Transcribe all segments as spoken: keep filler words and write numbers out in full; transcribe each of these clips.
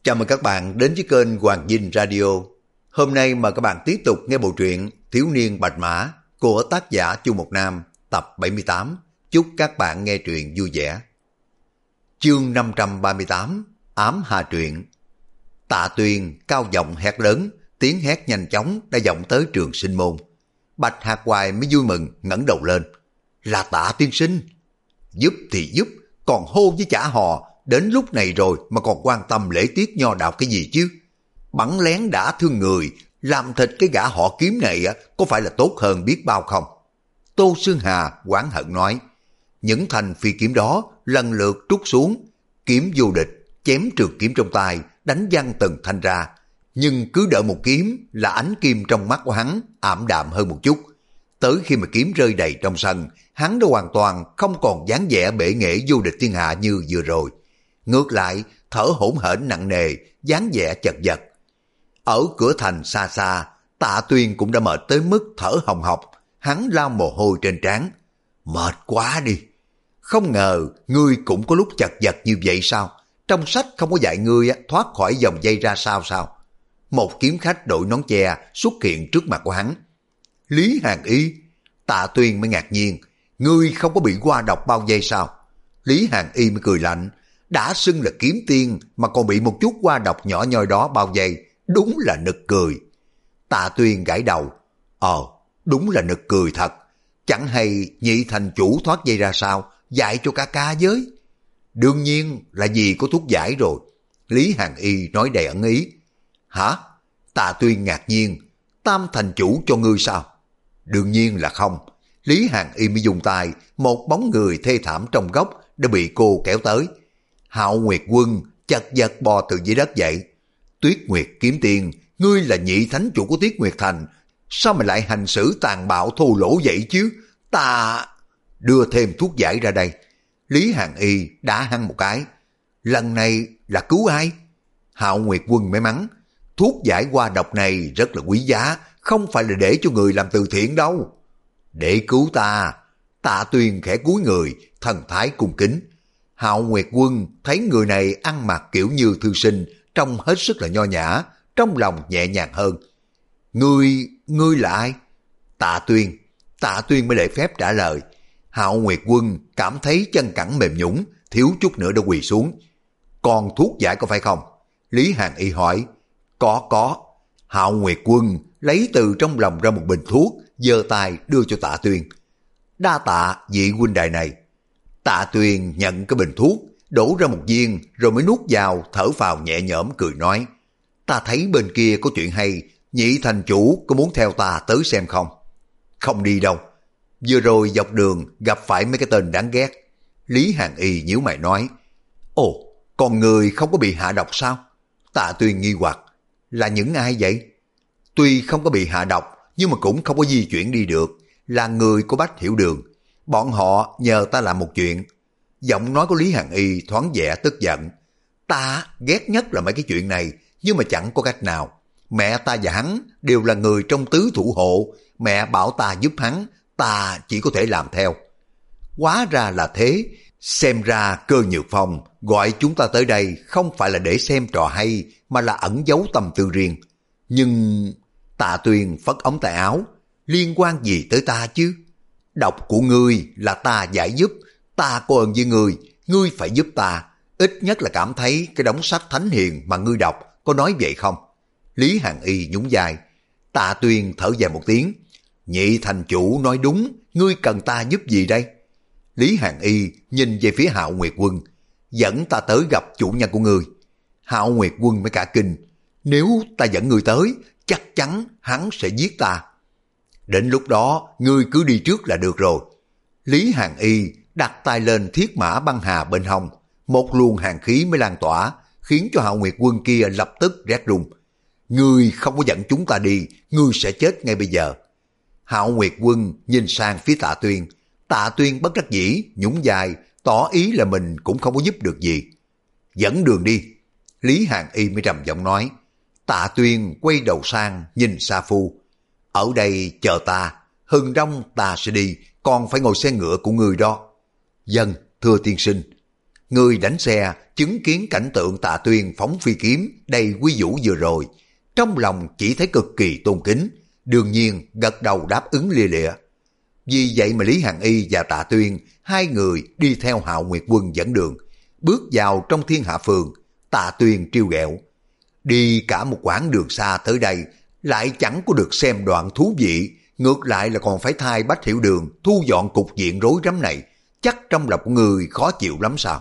Chào mừng các bạn đến với kênh Hoàng Dinh Radio. Hôm nay mời các bạn tiếp tục nghe bộ truyện Thiếu niên Bạch Mã của tác giả Chu Mộc Nam tập bảy mươi tám. Chúc các bạn nghe truyện vui vẻ. Chương năm trăm ba mươi tám, Ám Hà Truyện. Tạ Tuyền cao giọng hét lớn, tiếng hét nhanh chóng đã vọng tới Trường Sinh Môn. Bạch Hạc Hoài mới vui mừng ngẩng đầu lên. Là Tạ tiên sinh. Giúp thì giúp, còn hô với chả hò, đến lúc này rồi mà còn quan tâm lễ tiết nho đạo cái gì chứ? Bắn lén đã thương người, làm thịt cái gã họ Kiếm này có phải là tốt hơn biết bao không? Tô Sương Hà oán hận nói, những thanh phi kiếm đó lần lượt trút xuống, kiếm vô địch, chém trường kiếm trong tay, đánh văng từng thanh ra. Nhưng cứ đợi một kiếm là ánh kim trong mắt của hắn ảm đạm hơn một chút. Tới khi mà kiếm rơi đầy trong sân, hắn đã hoàn toàn không còn dáng vẻ bệ nghệ vô địch thiên hạ như vừa rồi. Ngược lại, thở hổn hển nặng nề, dáng vẻ chật vật. Ở cửa thành xa xa, Tạ Tuyền cũng đã mệt tới mức thở hồng hộc, hắn lau mồ hôi trên trán. Mệt quá đi. Không ngờ, ngươi cũng có lúc chật vật như vậy sao? Trong sách không có dạy ngươi thoát khỏi vòng dây ra sao sao? Một kiếm khách đội nón che xuất hiện trước mặt của hắn. Lý Hàn Y. Tạ Tuyền mới ngạc nhiên, ngươi không có bị qua độc bao giây sao? Lý Hàn Y mới cười lạnh, đã xưng là kiếm tiên mà còn bị một chút qua độc nhỏ nhoi đó bao giây, đúng là nực cười. Tạ Tuyền gãi đầu, ờ, đúng là nực cười thật. Chẳng hay nhị thành chủ thoát dây ra sao, dạy cho ca ca với. Đương nhiên là vì có thuốc giải rồi. Lý Hàn Y nói đầy ẩn ý. Hả? Tạ Tuyền ngạc nhiên, tam thành chủ cho ngươi sao? Đương nhiên là không. Lý Hàn Y mới dùng tay, một bóng người thê thảm trong góc đã bị cô kéo tới. Hạo Nguyệt Quân chật vật bò từ dưới đất dậy. Tuyết Nguyệt kiếm tiên, ngươi là nhị thánh chủ của Tuyết Nguyệt Thành, sao mà lại hành xử tàn bạo thô lỗ vậy chứ? Ta... Đưa thêm thuốc giải ra đây. Lý Hàn Y đá hắn một cái. Lần này là cứu ai? Hạo Nguyệt Quân may mắn. Thuốc giải qua độc này rất là quý giá, không phải là để cho người làm từ thiện đâu. Để cứu ta. Tạ Tuyền khẽ cúi người, thần thái cung kính. Hạo Nguyệt Quân thấy người này ăn mặc kiểu như thư sinh, trông hết sức là nho nhã, trong lòng nhẹ nhàng hơn. Ngươi, ngươi là ai? Tạ Tuyền. Tạ Tuyền mới lễ phép trả lời. Hạo Nguyệt Quân cảm thấy chân cẳng mềm nhũn, thiếu chút nữa đã quỳ xuống. Còn thuốc giải có phải không? Lý Hàn Y hỏi. Có có. Hạo Nguyệt Quân lấy từ trong lòng ra một bình thuốc, giơ tay đưa cho Tạ Tuyền. Đa tạ vị huynh đài này. Tạ Tuyền nhận cái bình thuốc, đổ ra một viên rồi mới nuốt vào, thở phào nhẹ nhõm cười nói. Ta thấy bên kia có chuyện hay, nhị thành chủ có muốn theo ta tới xem không? Không đi đâu. Vừa rồi dọc đường gặp phải mấy cái tên đáng ghét. Lý Hàn Y nhíu mày nói. Ồ, còn người không có bị hạ độc sao? Tạ Tuyền nghi hoặc. Là những ai vậy? Tuy không có bị hạ độc, nhưng mà cũng không có di chuyển đi được. Là người của Bách Hiểu Đường. Bọn họ nhờ ta làm một chuyện. Giọng nói của Lý Hàn Y thoáng vẻ tức giận. Ta ghét nhất là mấy cái chuyện này, nhưng mà chẳng có cách nào. Mẹ ta và hắn đều là người trong tứ thủ hộ. Mẹ bảo ta giúp hắn, ta chỉ có thể làm theo. Hóa ra là thế. Xem ra Cơ Nhược Phong gọi chúng ta tới đây không phải là để xem trò hay, mà là ẩn giấu tâm tư riêng. Nhưng... Tạ Tuyền phất ống tay áo. Liên quan gì tới ta chứ? Độc của ngươi là ta giải giúp. Ta có ơn với ngươi, ngươi phải giúp ta. Ít nhất là cảm thấy cái đống sách thánh hiền mà ngươi đọc, có nói vậy không? Lý Hàn Y nhún vai. Tạ Tuyền thở dài một tiếng. Nhị thành chủ nói đúng, ngươi cần ta giúp gì đây? Lý Hàn Y nhìn về phía Hạo Nguyệt Quân. Dẫn ta tới gặp chủ nhân của ngươi. Hạo Nguyệt Quân mới cả kinh. Nếu ta dẫn ngươi tới, chắc chắn hắn sẽ giết ta. Đến lúc đó, ngươi cứ đi trước là được rồi. Lý Hàn Y đặt tay lên thiết mã băng hà bên hông. Một luồng hàn khí mới lan tỏa, khiến cho Hạo Nguyệt Quân kia lập tức rét run. Ngươi không có dẫn chúng ta đi, ngươi sẽ chết ngay bây giờ. Hạo Nguyệt Quân nhìn sang phía Tạ Tuyền. Tạ Tuyền bất đắc dĩ, nhún vai, tỏ ý là mình cũng không có giúp được gì. Dẫn đường đi. Lý Hàn Y mới trầm giọng nói. Tạ Tuyền quay đầu sang nhìn Sa Phu. Ở đây chờ ta, hừng đông ta sẽ đi, còn phải ngồi xe ngựa của người đó. Dân, thưa tiên sinh. Người đánh xe chứng kiến cảnh tượng Tạ Tuyên phóng phi kiếm đầy quy vũ vừa rồi, trong lòng chỉ thấy cực kỳ tôn kính, đương nhiên gật đầu đáp ứng lia lịa. Vì vậy mà Lý Hàn Y và Tạ Tuyên, hai người đi theo Hạo Nguyệt Quân dẫn đường, bước vào trong Thiên Hạ Phường. Tạ Tuyên trêu ghẹo: đi cả một quãng đường xa tới đây, lại chẳng có được xem đoạn thú vị, ngược lại là còn phải thay Bách Hiểu Đường thu dọn cục diện rối rắm này, chắc trong lòng của người khó chịu lắm sao?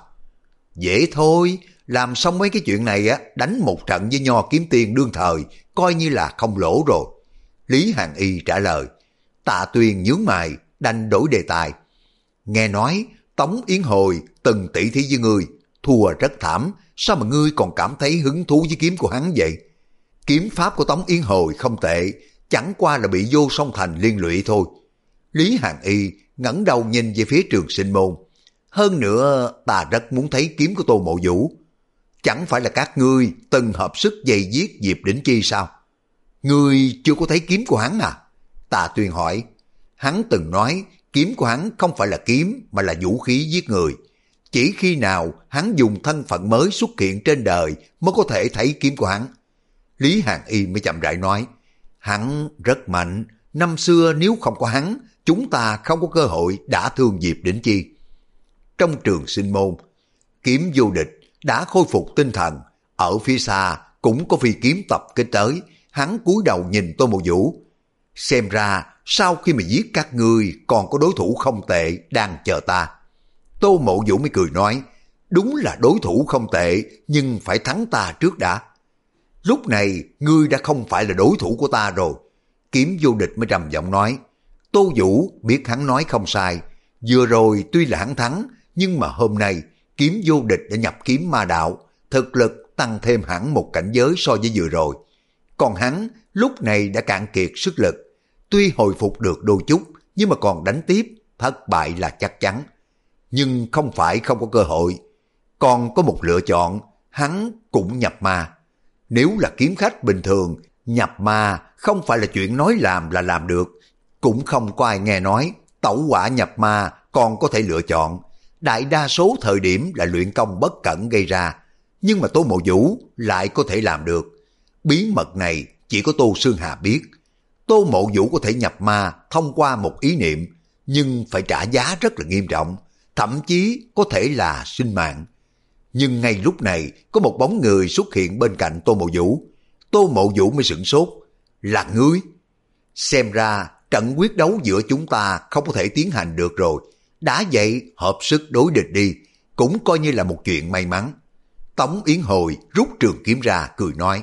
Dễ thôi, làm xong mấy cái chuyện này á, đánh một trận với Nho Kiếm Tiên đương thời, coi như là không lỗ rồi. Lý Hàn Y trả lời. Tạ Tuyên nhướng mày, đành đổi đề tài. Nghe nói Tống Yến Hồi từng tỷ thí với ngươi, thua rất thảm, sao mà ngươi còn cảm thấy hứng thú với kiếm của hắn vậy? Kiếm pháp của Tống Yến Hồi không tệ, chẳng qua là bị Vô Song Thành liên lụy thôi. Lý Hàn Y ngẩng đầu nhìn về phía Trường Sinh Môn. Hơn nữa ta rất muốn thấy kiếm của Tô Mộ Vũ. Chẳng phải là các ngươi từng hợp sức dày giết Diệp Đỉnh Chi sao? Ngươi chưa có thấy kiếm của hắn à? Tạ Tuyên hỏi. Hắn từng nói kiếm của hắn không phải là kiếm mà là vũ khí giết người. Chỉ khi nào hắn dùng thân phận mới xuất hiện trên đời mới có thể thấy kiếm của hắn. Lý Hàn Y mới chậm rãi nói. Hắn rất mạnh, năm xưa nếu không có hắn, chúng ta không có cơ hội đả thương Diệp Đỉnh Chi. Trong Trường Sinh Môn, Kiếm Vô Địch đã khôi phục tinh thần, ở phía xa cũng có phi kiếm tập kích tới, hắn cúi đầu nhìn Tô Mộ Vũ. Xem ra sau khi mà giết các ngươi còn có đối thủ không tệ đang chờ ta. Tô Mộ Vũ mới cười nói, đúng là đối thủ không tệ, nhưng phải thắng ta trước đã. Lúc này ngươi đã không phải là đối thủ của ta rồi. Kiếm Vô Địch mới trầm giọng nói. Tô Vũ biết hắn nói không sai, vừa rồi tuy là hắn thắng, nhưng mà hôm nay Kiếm Vô Địch đã nhập kiếm ma đạo, thực lực tăng thêm hẳn một cảnh giới so với vừa rồi. Còn hắn lúc này đã cạn kiệt sức lực, tuy hồi phục được đôi chút, nhưng mà còn đánh tiếp, thất bại là chắc chắn. Nhưng không phải không có cơ hội, còn có một lựa chọn, hắn cũng nhập ma. Nếu là kiếm khách bình thường, nhập ma không phải là chuyện nói làm là làm được, cũng không có ai nghe nói tẩu hỏa nhập ma còn có thể lựa chọn. Đại đa số thời điểm là luyện công bất cẩn gây ra, nhưng mà Tô Mộ Vũ lại có thể làm được. Bí mật này chỉ có Tô Sương Hà biết. Tô Mộ Vũ có thể nhập ma thông qua một ý niệm, nhưng phải trả giá rất là nghiêm trọng, thậm chí có thể là sinh mạng. Nhưng ngay lúc này có một bóng người xuất hiện bên cạnh Tô Mộ Vũ. Tô Mộ Vũ mới sửng sốt. Là ngươi? Xem ra trận quyết đấu giữa chúng ta không có thể tiến hành được rồi. Đã vậy hợp sức đối địch đi, cũng coi như là một chuyện may mắn. Tống Yến Hồi rút trường kiếm ra cười nói.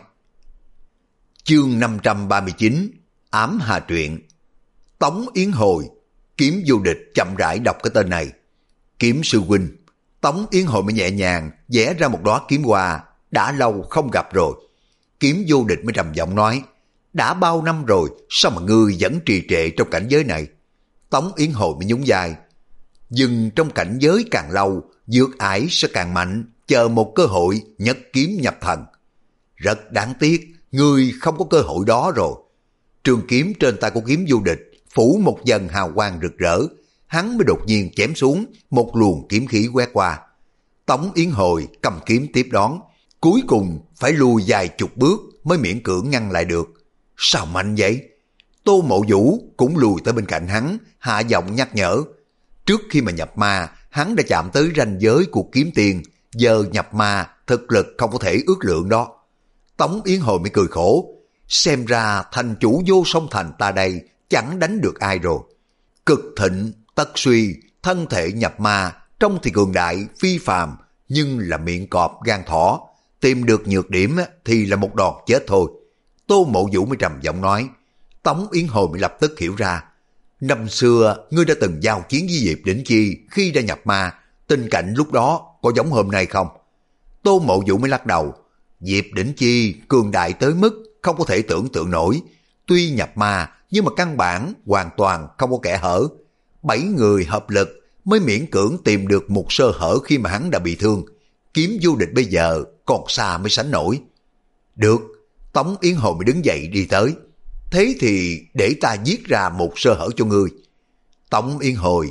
Chương năm trăm ba mươi chín, Ám Hà Truyện. Tống Yến Hồi. Kiếm Vô Địch chậm rãi đọc cái tên này. Kiếm sư huynh. Tống Yến Hồi mới nhẹ nhàng vẽ ra một đóa kiếm hoa, đã lâu không gặp rồi. Kiếm Vô Địch mới trầm giọng nói, đã bao năm rồi, sao mà ngươi vẫn trì trệ trong cảnh giới này? Tống Yến Hồi mới nhún vai, dừng trong cảnh giới càng lâu, vượt ải sẽ càng mạnh, chờ một cơ hội nhất kiếm nhập thần. Rất đáng tiếc, ngươi không có cơ hội đó rồi. Trường kiếm trên tay của Kiếm Vô Địch phủ một dần hào quang rực rỡ, hắn mới đột nhiên chém xuống, một luồng kiếm khí quét qua. Tống Yến Hồi cầm kiếm tiếp đón, cuối cùng phải lùi vài chục bước mới miễn cưỡng ngăn lại được. Sao mạnh vậy? Tô Mộ Vũ cũng lùi tới bên cạnh hắn, hạ giọng nhắc nhở. Trước khi mà nhập ma, hắn đã chạm tới ranh giới của kiếm tiền, giờ nhập ma thực lực không có thể ước lượng đó. Tống Yến Hồi mới cười khổ, xem ra thành chủ Vô Song Thành ta đây chẳng đánh được ai rồi. Cực thịnh tất suy, thân thể nhập ma, trông thì cường đại phi phàm, nhưng là miệng cọp gan thỏ, tìm được nhược điểm thì là một đòn chết thôi. Tô Mộ Vũ mới trầm giọng nói. Tống Yến Hồi mới lập tức hiểu ra. Năm xưa ngươi đã từng giao chiến với Diệp Đỉnh Chi khi đã nhập ma, tình cảnh lúc đó có giống hôm nay không? Tô Mộ Vũ mới lắc đầu. Diệp Đỉnh Chi cường đại tới mức không có thể tưởng tượng nổi, tuy nhập ma nhưng mà căn bản hoàn toàn không có kẽ hở. Bảy người hợp lực mới miễn cưỡng tìm được một sơ hở khi mà hắn đã bị thương. Kiếm Vô Địch bây giờ còn xa mới sánh nổi. Được, Tống Yến Hồi mới đứng dậy đi tới. Thế thì để ta viết ra một sơ hở cho ngươi. Tống Yến Hồi,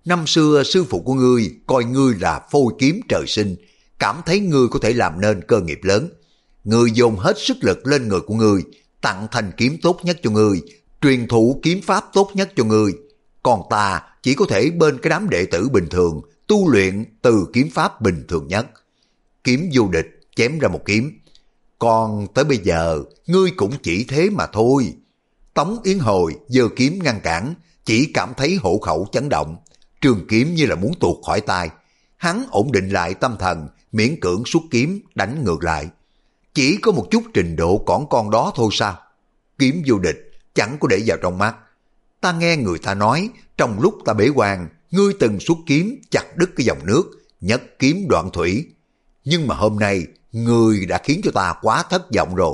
năm xưa sư phụ của ngươi coi ngươi là phôi kiếm trời sinh, cảm thấy ngươi có thể làm nên cơ nghiệp lớn. Ngươi dồn hết sức lực lên người của ngươi, tặng thanh kiếm tốt nhất cho ngươi, truyền thụ kiếm pháp tốt nhất cho ngươi. Còn ta chỉ có thể bên cái đám đệ tử bình thường, tu luyện từ kiếm pháp bình thường nhất. Kiếm vô địch, chém ra một kiếm. Còn tới bây giờ, ngươi cũng chỉ thế mà thôi. Tống Yến Hồi giơ kiếm ngăn cản, chỉ cảm thấy hổ khẩu chấn động. Trường kiếm như là muốn tuột khỏi tay. Hắn ổn định lại tâm thần, miễn cưỡng xuất kiếm đánh ngược lại. Chỉ có một chút trình độ cỏn con đó thôi sao? Kiếm vô địch, chẳng có để vào trong mắt. Ta nghe người ta nói, trong lúc ta bế quan, ngươi từng xuất kiếm chặt đứt cái dòng nước, nhất kiếm đoạn thủy. Nhưng mà hôm nay, ngươi đã khiến cho ta quá thất vọng rồi.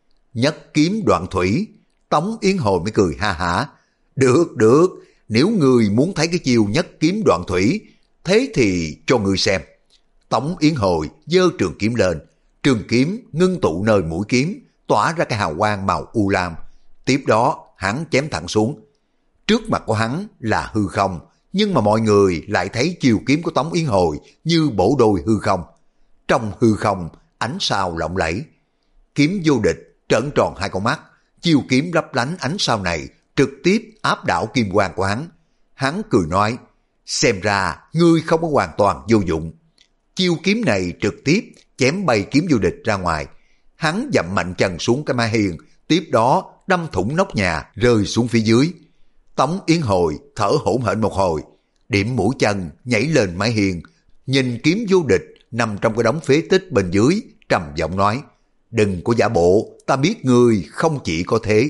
Nhất kiếm đoạn thủy, Tống Yến Hồi mới cười ha hả. Được, được, nếu ngươi muốn thấy cái chiêu nhất kiếm đoạn thủy, thế thì cho ngươi xem. Tống Yến Hồi giơ trường kiếm lên, trường kiếm ngưng tụ nơi mũi kiếm, tỏa ra cái hào quang màu u lam. Tiếp đó, hắn chém thẳng xuống. Trước mặt của hắn là hư không, nhưng mà mọi người lại thấy chiều kiếm của Tống Yến Hồi như bổ đôi hư không. Trong hư không, ánh sao lộng lẫy. Kiếm vô địch trợn tròn hai con mắt, chiều kiếm lấp lánh ánh sao này trực tiếp áp đảo kim quang của hắn. Hắn cười nói, xem ra ngươi không có hoàn toàn vô dụng. Chiêu kiếm này trực tiếp chém bay kiếm vô địch ra ngoài. Hắn dậm mạnh chân xuống cái mái hiên, tiếp đó đâm thủng nóc nhà rơi xuống phía dưới. Tống Yến Hồi thở hổn hển một hồi, điểm mũi chân nhảy lên mái hiên, nhìn kiếm vô địch nằm trong cái đống phế tích bên dưới, trầm giọng nói, đừng có giả bộ, ta biết ngươi không chỉ có thế.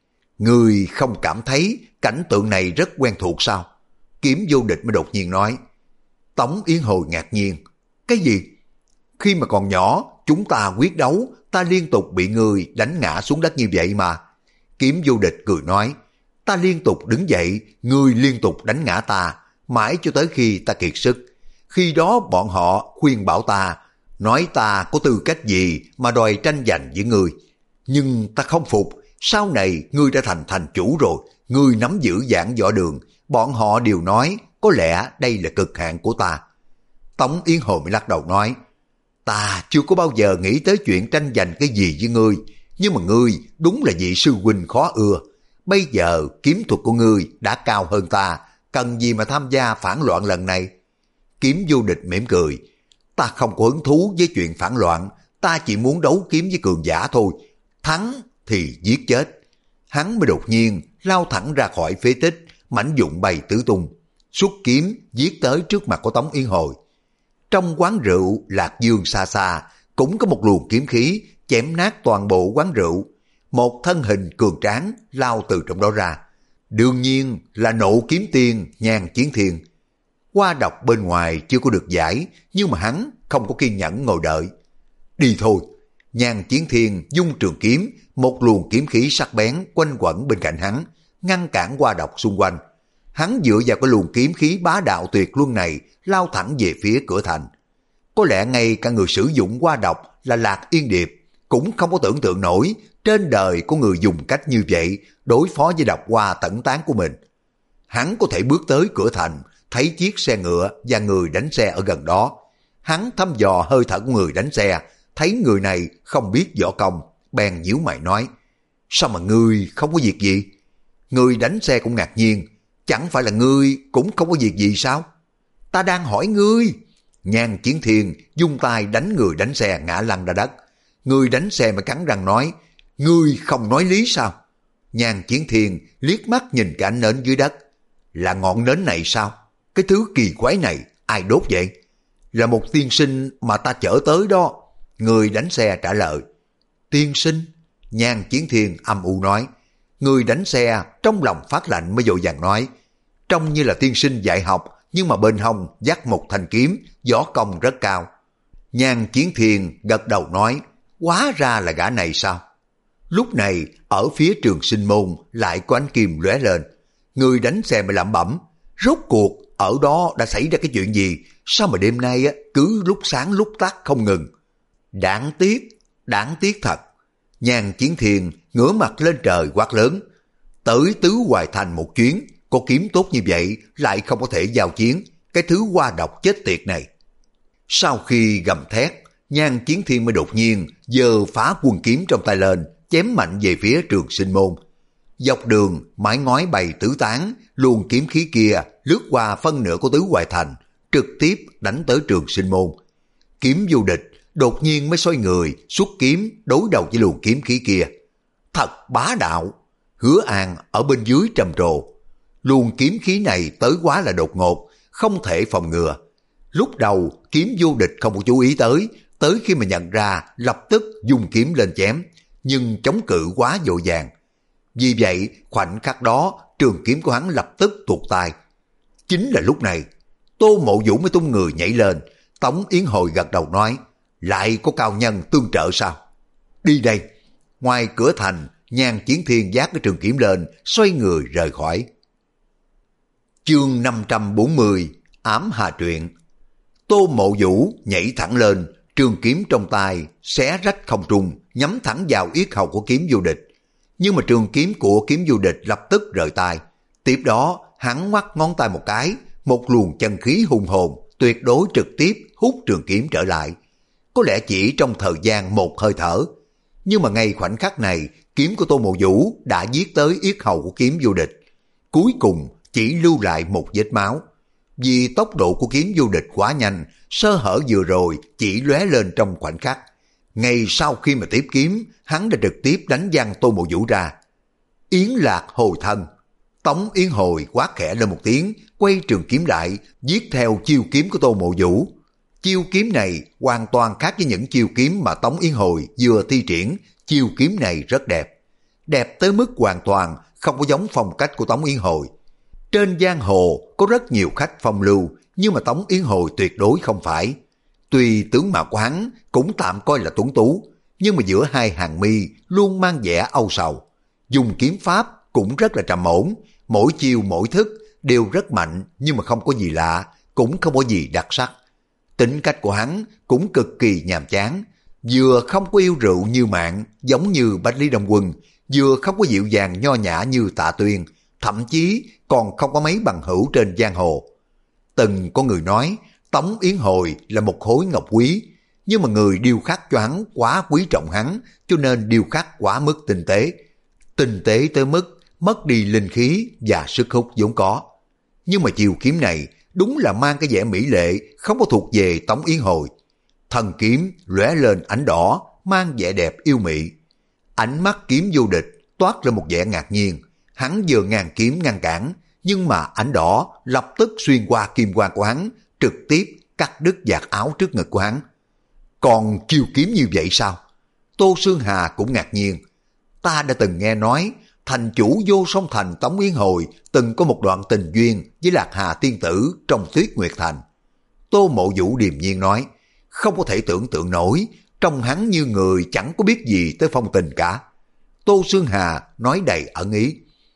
Ngươi không cảm thấy cảnh tượng này rất quen thuộc sao? Kiếm vô địch mới đột nhiên nói. Tống Yến Hồi ngạc nhiên, cái gì? Khi mà còn nhỏ, chúng ta quyết đấu, ta liên tục bị ngươi đánh ngã xuống đất như vậy mà. Kiếm vô địch cười nói, ta liên tục đứng dậy, ngươi liên tục đánh ngã ta, mãi cho tới khi ta kiệt sức. Khi đó bọn họ khuyên bảo ta, nói ta có tư cách gì mà đòi tranh giành với ngươi. Nhưng ta không phục, sau này ngươi đã thành thành chủ rồi, ngươi nắm giữ giảng võ đường, bọn họ đều nói có lẽ đây là cực hạn của ta. Tống Yến Hồi mới lắc đầu nói, ta chưa có bao giờ nghĩ tới chuyện tranh giành cái gì với ngươi, nhưng mà ngươi đúng là vị sư huynh khó ưa. Bây giờ kiếm thuật của ngươi đã cao hơn ta, cần gì mà tham gia phản loạn lần này? Kiếm vô địch mỉm cười, ta không có hứng thú với chuyện phản loạn, ta chỉ muốn đấu kiếm với cường giả thôi, thắng thì giết chết. Hắn mới đột nhiên lao thẳng ra khỏi phế tích, mảnh vụn bay tứ tung, xuất kiếm giết tới trước mặt của Tống Yến Hồi. Trong quán rượu Lạc Dương xa xa, cũng có một luồng kiếm khí chém nát toàn bộ quán rượu. Một thân hình cường tráng lao từ trong đó ra. Đương nhiên là Nộ Kiếm Tiên Nhan Chiến Thiên. Hoa độc bên ngoài chưa có được giải, nhưng mà hắn không có kiên nhẫn ngồi đợi. Đi thôi. Nhan Chiến Thiên dung trường kiếm, một luồng kiếm khí sắc bén quanh quẩn bên cạnh hắn, ngăn cản hoa độc xung quanh. Hắn dựa vào cái luồng kiếm khí bá đạo tuyệt luân này, lao thẳng về phía cửa thành. Có lẽ ngay cả người sử dụng hoa độc là Lạc Yên Điệp cũng không có tưởng tượng nổi trên đời có người dùng cách như vậy đối phó với độc hoa tẩn tán của mình. Hắn có thể bước tới cửa thành, thấy chiếc xe ngựa và người đánh xe ở gần đó. Hắn thăm dò hơi thở của người đánh xe, thấy người này không biết võ công, bèn nhíu mày nói, sao mà ngươi không có việc gì? Người đánh xe cũng ngạc nhiên, chẳng phải là ngươi cũng không có việc gì sao? Ta đang hỏi ngươi. Nhan Chiến Thiên dung tay đánh người đánh xe ngã lăn ra đất. Người đánh xe mà cắn răng nói, ngươi không nói lý sao? Nhan Chiến Thiên liếc mắt nhìn cả nến dưới đất. Là ngọn nến này sao? Cái thứ kỳ quái này ai đốt vậy? Là một tiên sinh mà ta chở tới đó. Người đánh xe trả lời. Tiên sinh? Nhan Chiến Thiên âm u nói. Người đánh xe trong lòng phát lạnh mới vội vàng nói, trông như là tiên sinh dạy học, nhưng mà bên hông dắt một thanh kiếm, võ công rất cao. Nhan Chiến Thiên gật đầu nói, hóa ra là gã này sao? Lúc này ở phía Trường Sinh Môn lại có ánh kim lóe lên. Người đánh xe mới lẩm bẩm, rốt cuộc ở đó đã xảy ra cái chuyện gì? Sao mà đêm nay cứ lúc sáng lúc tắt không ngừng? Đáng tiếc, đáng tiếc thật. Nhan Chiến Thiên ngửa mặt lên trời quát lớn, tới Tứ Hoài Thành một chuyến, có kiếm tốt như vậy lại không có thể giao chiến, cái thứ hoa độc chết tiệt này. Sau khi gầm thét, Nhan Chiến Thiên mới đột nhiên giơ phá quân kiếm trong tay lên, chém mạnh về phía Trường Sinh Môn. Dọc đường, mái ngói bày tứ tán, luồng kiếm khí kia lướt qua phân nửa của Tứ Hoài Thành, trực tiếp đánh tới Trường Sinh Môn. Kiếm Vô Địch đột nhiên mới xoay người, xuất kiếm đối đầu với luồng kiếm khí kia. Thật bá đạo! Hứa An ở bên dưới trầm trồ. Luồng kiếm khí này tới quá là đột ngột, không thể phòng ngừa. Lúc đầu Kiếm Vô Địch không có chú ý tới, tới khi mà nhận ra lập tức dùng kiếm lên chém, nhưng chống cự quá vội vàng. Vì vậy khoảnh khắc đó trường kiếm của hắn lập tức tuột tay. Chính là lúc này Tô Mộ Vũ mới tung người nhảy lên. Tống Yến Hồi gật đầu nói, lại có cao nhân tương trợ sao? Đi đây. Ngoài cửa thành, Nhan Chiến Thiên vác cái trường kiếm lên, xoay người rời khỏi. Chương năm trăm bốn mươi, Ám Hà Truyện. Tô Mộ Vũ nhảy thẳng lên, trường kiếm trong tay xé rách không trung, nhắm thẳng vào yết hầu của Kiếm Vô Địch. Nhưng mà trường kiếm của Kiếm Vô Địch lập tức rời tay. Tiếp đó hắn ngoắc ngón tay một cái, một luồng chân khí hùng hồn tuyệt đối trực tiếp hút trường kiếm trở lại. Có lẽ chỉ trong thời gian một hơi thở, nhưng mà ngay khoảnh khắc này kiếm của Tô Mộ Vũ đã giết tới yết hầu của Kiếm Vô Địch. Cuối cùng chỉ lưu lại một vết máu. Vì tốc độ của Kiếm Vô Địch quá nhanh, sơ hở vừa rồi chỉ lóe lên trong khoảnh khắc. Ngay sau khi mà tiếp kiếm, hắn đã trực tiếp đánh văng Tô Mộ Vũ ra. Yến Lạc hồi thân. Tống Yến Hồi quát khẽ lên một tiếng, quay trường kiếm lại, giết theo chiêu kiếm của Tô Mộ Vũ. Chiêu kiếm này hoàn toàn khác với những chiêu kiếm mà Tống Yến Hồi vừa thi triển. Chiêu kiếm này rất đẹp. Đẹp tới mức hoàn toàn không có giống phong cách của Tống Yến Hồi. Trên giang hồ có rất nhiều khách phong lưu, nhưng mà Tống Yến Hồi tuyệt đối không phải. Tuy tướng mạo của hắn cũng tạm coi là tuấn tú, nhưng mà giữa hai hàng mi luôn mang vẻ âu sầu. Dùng kiếm pháp cũng rất là trầm ổn, mỗi chiêu mỗi thức đều rất mạnh, nhưng mà không có gì lạ, cũng không có gì đặc sắc. Tính cách của hắn cũng cực kỳ nhàm chán, vừa không có yêu rượu như Mạng giống như Bách Lý Đông Quân, vừa không có dịu dàng nho nhã như Tạ Tuyên, thậm chí còn không có mấy bằng hữu trên giang hồ. Từng có người nói Tống Yến Hồi là một khối ngọc quý, nhưng mà người điêu khắc cho hắn quá quý trọng hắn, cho nên điêu khắc quá mức tinh tế. Tinh tế tới mức mất đi linh khí và sức hút vốn có. Nhưng mà chiều kiếm này đúng là mang cái vẻ mỹ lệ, không có thuộc về Tống Yến Hồi. Thần kiếm lóe lên ánh đỏ, mang vẻ đẹp yêu mị. Ánh mắt Kiếm Vô Địch toát lên một vẻ ngạc nhiên. Hắn vừa ngàn kiếm ngăn cản, nhưng mà ánh đỏ lập tức xuyên qua kim quang của hắn, trực tiếp cắt đứt vạt áo trước ngực của hắn. Còn chiêu kiếm như vậy sao? Tô Sương Hà cũng ngạc nhiên. Ta đã từng nghe nói thành chủ Vô Song Thành Tống Yến Hồi từng có một đoạn tình duyên với Lạc Hà tiên tử trong Tuyết Nguyệt Thành. Tô Mộ Vũ điềm nhiên nói, không có thể tưởng tượng nổi, trong hắn như người chẳng có biết gì tới phong tình cả. Tô Sương Hà nói đầy ẩn ý.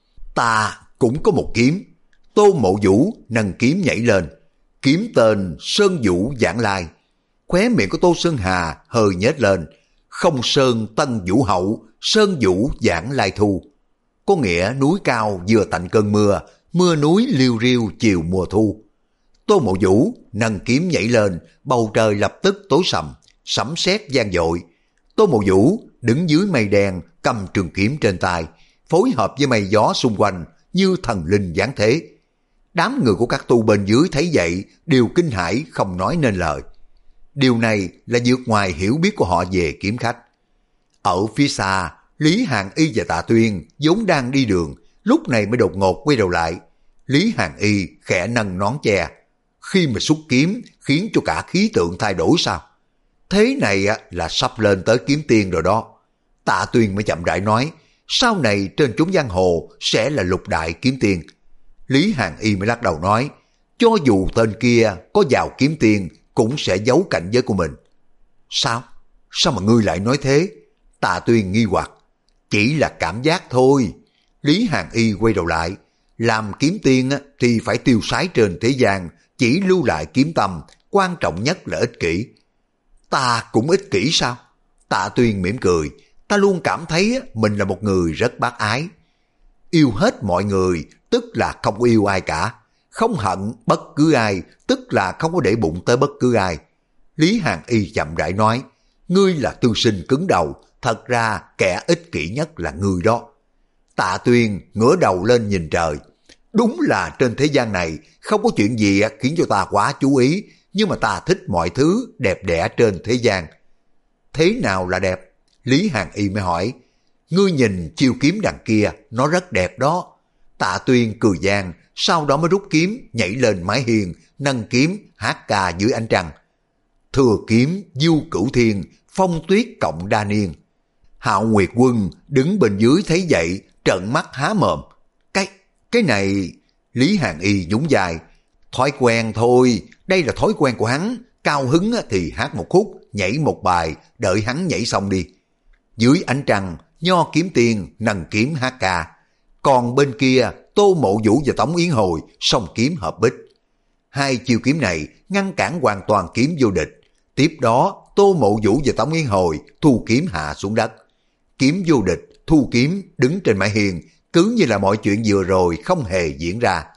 Ta cũng có một kiếm. Tô Mộ Vũ nâng kiếm nhảy lên. Kiếm tên Sơn Vũ Giảng Lai. Khóe miệng của Tô Sương Hà hơi nhếch lên. Không sơn tân vũ hậu, sơn vũ giảng lai thu. Có nghĩa núi cao vừa tạnh cơn mưa, mưa núi liêu riêu chiều mùa thu. Tô Mộ Vũ nâng kiếm nhảy lên, bầu trời lập tức tối sầm, sấm sét vang dội. Tô Mộ Vũ đứng dưới mây đen, cầm trường kiếm trên tay, phối hợp với mây gió xung quanh như thần linh giáng thế. Đám người của các tu bên dưới thấy vậy đều kinh hãi không nói nên lời. Điều này là vượt ngoài hiểu biết của họ về kiếm khách. Ở phía xa, Lý Hàn Y và Tạ Tuyên vốn đang đi đường, lúc này mới đột ngột quay đầu lại. Lý Hàn Y khẽ nâng nón che. Khi mà xuất kiếm khiến cho cả khí tượng thay đổi sao? Thế này là sắp lên tới kiếm tiên rồi đó. Tạ Tuyên mới chậm rãi nói, sau này trên chốn giang hồ sẽ là lục đại kiếm tiên. Lý Hàn Y mới lắc đầu nói, cho dù tên kia có vào kiếm tiên cũng sẽ giấu cảnh giới của mình. Sao? Sao mà ngươi lại nói thế? Tạ Tuyên nghi hoặc. Chỉ là cảm giác thôi. Lý Hàn Y quay đầu lại. Làm kiếm tiên thì phải tiêu sái trên thế gian, chỉ lưu lại kiếm tâm, quan trọng nhất là ích kỷ. Ta cũng ích kỷ sao? Tạ Tuyên mỉm cười. Ta luôn cảm thấy mình là một người rất bác ái. yêu hết mọi người, tức là không có yêu ai cả. Không hận bất cứ ai, tức là không có để bụng tới bất cứ ai. Lý Hàn Y chậm rãi nói, ngươi là tư sinh cứng đầu, thật ra kẻ ích kỷ nhất là ngươi đó. Tạ Tuyên ngửa đầu lên nhìn trời. Đúng là trên thế gian này không có chuyện gì khiến cho ta quá chú ý, nhưng mà ta thích mọi thứ đẹp đẽ trên thế gian. Thế nào là đẹp? Lý Hàn Y mới hỏi. Ngươi nhìn chiêu kiếm đằng kia, nó rất đẹp đó. Tạ Tuyên cười gian, sau đó mới rút kiếm, nhảy lên mái hiên, nâng kiếm, hát ca dưới ánh trăng. Thừa kiếm, du cửu thiên, phong tuyết cộng đa niên. Hạo Nguyệt Quân đứng bên dưới thấy vậy, trợn mắt há mồm. Cái, cái này... Lý Hàn Y nhún vai. Thói quen thôi, đây là thói quen của hắn. Cao hứng thì hát một khúc, nhảy một bài, đợi hắn nhảy xong đi. Dưới ánh trăng, Nho Kiếm Tiên nâng kiếm hát ca. Còn bên kia, Tô Mộ Vũ và Tống Yến Hồi song kiếm hợp bích. Hai chiêu kiếm này ngăn cản hoàn toàn kiếm vô địch. Tiếp đó, Tô Mộ Vũ và Tống Yến Hồi thu kiếm hạ xuống đất. Kiếm vô địch, thu kiếm, đứng trên mái hiên, cứ như là mọi chuyện vừa rồi không hề diễn ra.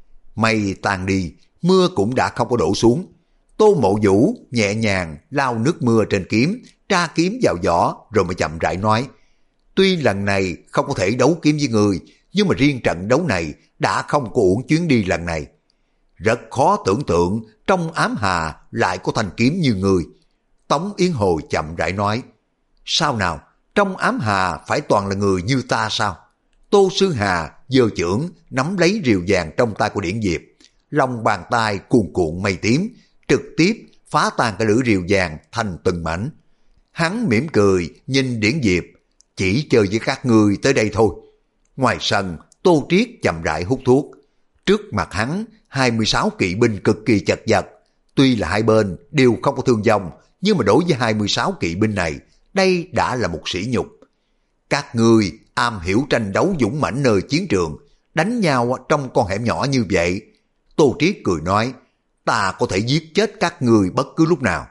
Mây tan đi, mưa cũng đã không có đổ xuống. Tô Mộ Vũ nhẹ nhàng lau nước mưa trên kiếm, tra kiếm vào vỏ rồi mới chậm rãi nói. Tuy lần này không có thể đấu kiếm với người, nhưng mà riêng trận đấu này đã không có uổng chuyến đi lần này. Rất khó tưởng tượng trong ám hà lại có thanh kiếm như người. Tống Yến Hồi chậm rãi nói. Sao nào, trong ám hà phải toàn là người như ta sao? Tô Sư Hà giơ chưởng nắm lấy rìu vàng trong tay của Điển Diệp. Lòng bàn tay cuồn cuộn mây tím, trực tiếp phá tan cái lưỡi rìu vàng thành từng mảnh. Hắn mỉm cười nhìn Điển Diệp. Chỉ chơi với các ngươi tới đây thôi. Ngoài sân, Tô Triết chậm rãi hút thuốc. Trước mặt hắn, hai mươi sáu kỵ binh cực kỳ chật vật. Tuy là hai bên đều không có thương vong, nhưng mà đối với hai mươi sáu kỵ binh này, đây đã là một sỉ nhục. Các ngươi am hiểu tranh đấu dũng mãnh nơi chiến trường, đánh nhau trong con hẻm nhỏ như vậy. Tô Triết cười nói, ta có thể giết chết các ngươi bất cứ lúc nào.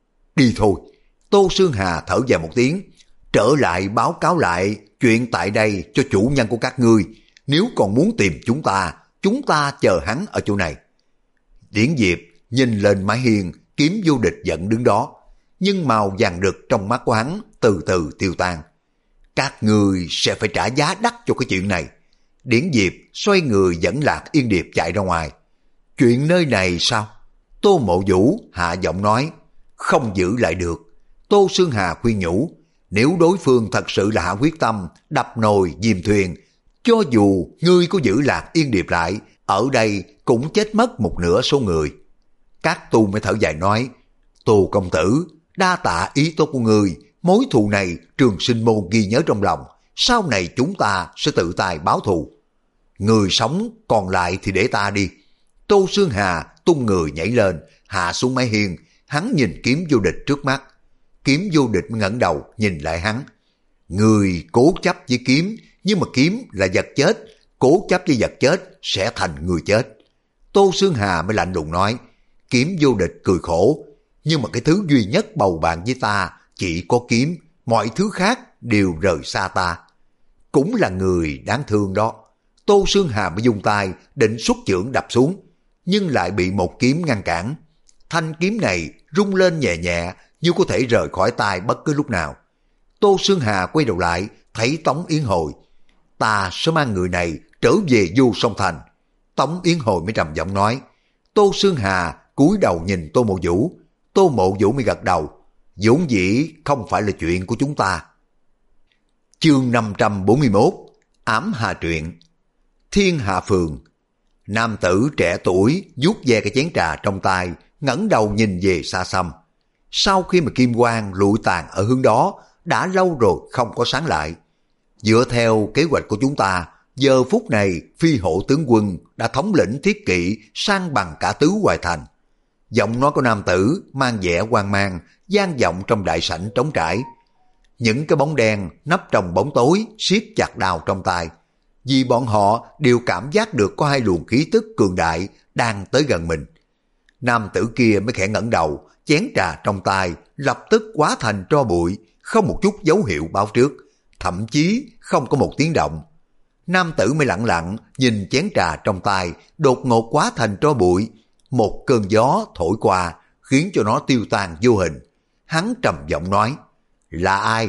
Đi thôi. Tô Sương Hà thở dài một tiếng, trở lại báo cáo lại chuyện tại đây cho chủ nhân của các ngươi. Nếu còn muốn tìm chúng ta, chúng ta chờ hắn ở chỗ này. Điển Diệp nhìn lên mái hiên, kiếm vô địch vẫn đứng đó, nhưng màu vàng rực trong mắt của hắn từ từ tiêu tan. Các người sẽ phải trả giá đắt cho cái chuyện này. Điển Diệp xoay người dẫn Lạc Yên Điệp chạy ra ngoài. Chuyện nơi này sao? Tô Mộ Vũ hạ giọng nói. Không giữ lại được. Tô Sương Hà khuyên nhủ. Nếu đối phương thật sự là hạ quyết tâm đập nồi dìm thuyền, cho dù ngươi có giữ Lạc Yên Điệp lại, ở đây cũng chết mất một nửa số người. Các tu mới thở dài nói. Tô công tử, đa tạ ý tốt của ngươi. Mối thù này Trường Sinh Môn ghi nhớ trong lòng, sau này chúng ta sẽ tự tay báo thù. Người sống còn lại thì để ta đi. Tô Sương Hà tung người nhảy lên, hạ xuống mái hiên, hắn nhìn kiếm vô địch trước mắt. Kiếm vô địch ngẩng đầu nhìn lại hắn. Người cố chấp với kiếm, nhưng mà kiếm là vật chết, cố chấp với vật chết sẽ thành người chết. Tô Sương Hà mới lạnh lùng nói. Kiếm vô địch cười khổ, nhưng mà cái thứ duy nhất bầu bạn với ta chỉ có kiếm, mọi thứ khác đều rời xa ta. Cũng là người đáng thương đó. Tô Sương Hà mới dùng tay định xuất chưởng đập xuống, nhưng lại bị một kiếm ngăn cản. Thanh kiếm này rung lên nhẹ nhẹ, như có thể rời khỏi tay bất cứ lúc nào. Tô Sương Hà quay đầu lại, thấy Tống Yến Hồi. Ta sẽ mang người này trở về Vô Song Thành. Tống Yến Hồi mới trầm giọng nói. Tô Sương Hà cúi đầu nhìn Tô Mộ Vũ. Tô Mộ Vũ mới gật đầu. Vốn dĩ không phải là chuyện của chúng ta. Chương năm trăm bốn mươi mốt. Ám Hà Truyện. Thiên Hạ Phường. Nam tử trẻ tuổi vuốt ve cái chén trà trong tay, ngẩng đầu nhìn về xa xăm. Sau khi mà kim quang lụi tàn ở hướng đó, đã lâu rồi không có sáng lại. Dựa theo kế hoạch của chúng ta, giờ phút này Phi Hổ tướng quân đã thống lĩnh thiết kỵ sang bằng cả tứ Hoài Thành. Giọng nói của nam tử mang vẻ hoang mang, vang vọng trong đại sảnh trống trải. Những cái bóng đen nấp trong bóng tối siết chặt đao trong tay, vì bọn họ đều cảm giác được có hai luồng khí tức cường đại đang tới gần mình. Nam tử kia mới khẽ ngẩng đầu, chén trà trong tay lập tức hóa thành tro bụi, không một chút dấu hiệu báo trước, thậm chí không có một tiếng động. nam tử mới lặng lặng nhìn chén trà trong tay, đột ngột hóa thành tro bụi. Một cơn gió thổi qua, khiến cho nó tiêu tan vô hình. Hắn trầm giọng nói, là ai?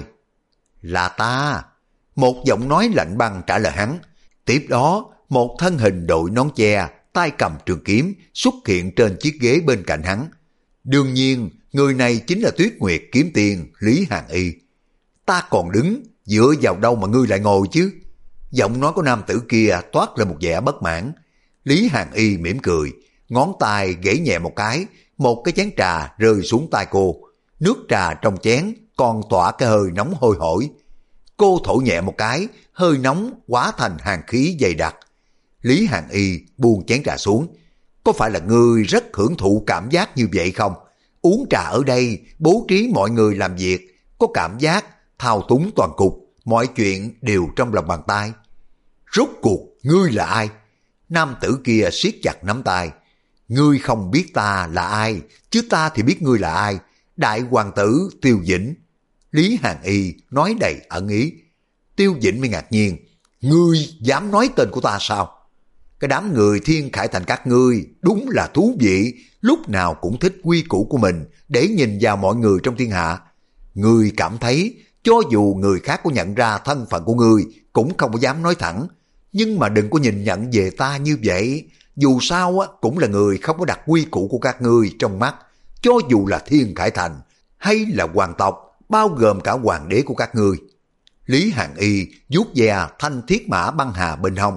Là ta. Một giọng nói lạnh băng trả lời hắn. Tiếp đó, một thân hình đội nón che, tay cầm trường kiếm, xuất hiện trên chiếc ghế bên cạnh hắn. Đương nhiên, người này chính là Tuyết Nguyệt kiếm tiền Lý Hàn Y. Ta còn đứng, dựa vào đâu mà ngươi lại ngồi chứ? Giọng nói của nam tử kia toát lên một vẻ bất mãn. Lý Hàn Y mỉm cười, ngón tay gãy nhẹ một cái, một cái chén trà rơi xuống tay cô. Nước trà trong chén còn tỏa cái hơi nóng hôi hổi. Cô thổi nhẹ một cái, hơi nóng hóa thành hàn khí dày đặc. Lý Hàn Y buông chén trà xuống. Có phải là ngươi rất hưởng thụ cảm giác như vậy không? Uống trà ở đây, bố trí mọi người làm việc, có cảm giác thao túng toàn cục, mọi chuyện đều trong lòng bàn tay. Rốt cuộc, ngươi là ai? Nam tử kia siết chặt nắm tay. Ngươi không biết ta là ai, chứ ta thì biết ngươi là ai. Đại hoàng tử Tiêu Dĩnh. Lý Hàn Y nói đầy ẩn ý. Tiêu Dĩnh mới ngạc nhiên. Ngươi dám nói tên của ta sao? Cái đám người Thiên Khải Thành các ngươi đúng là thú vị, lúc nào cũng thích quy củ của mình để nhìn vào mọi người trong thiên hạ. Ngươi cảm thấy cho dù người khác có nhận ra thân phận của ngươi cũng không có dám nói thẳng. Nhưng mà đừng có nhìn nhận về ta như vậy. Dù sao á, cũng là người không có đặt quy củ của các ngươi trong mắt. Cho dù là Thiên Khải Thành hay là hoàng tộc, bao gồm cả hoàng đế của các ngươi. Lý Hàn Y vuốt ve thanh thiết mã băng hà bên hông.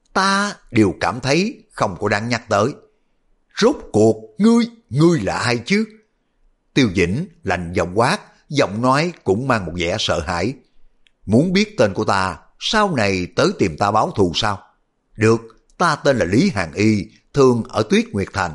Ta đều cảm thấy không có đáng nhắc tới. Rốt cuộc ngươi, ngươi là ai chứ? Tiêu Dĩnh lạnh giọng quát, giọng nói cũng mang một vẻ sợ hãi. Muốn biết tên của ta, sau này tới tìm ta báo thù sao? Được, ta tên là Lý Hàn Y, thường ở Tuyết Nguyệt Thành.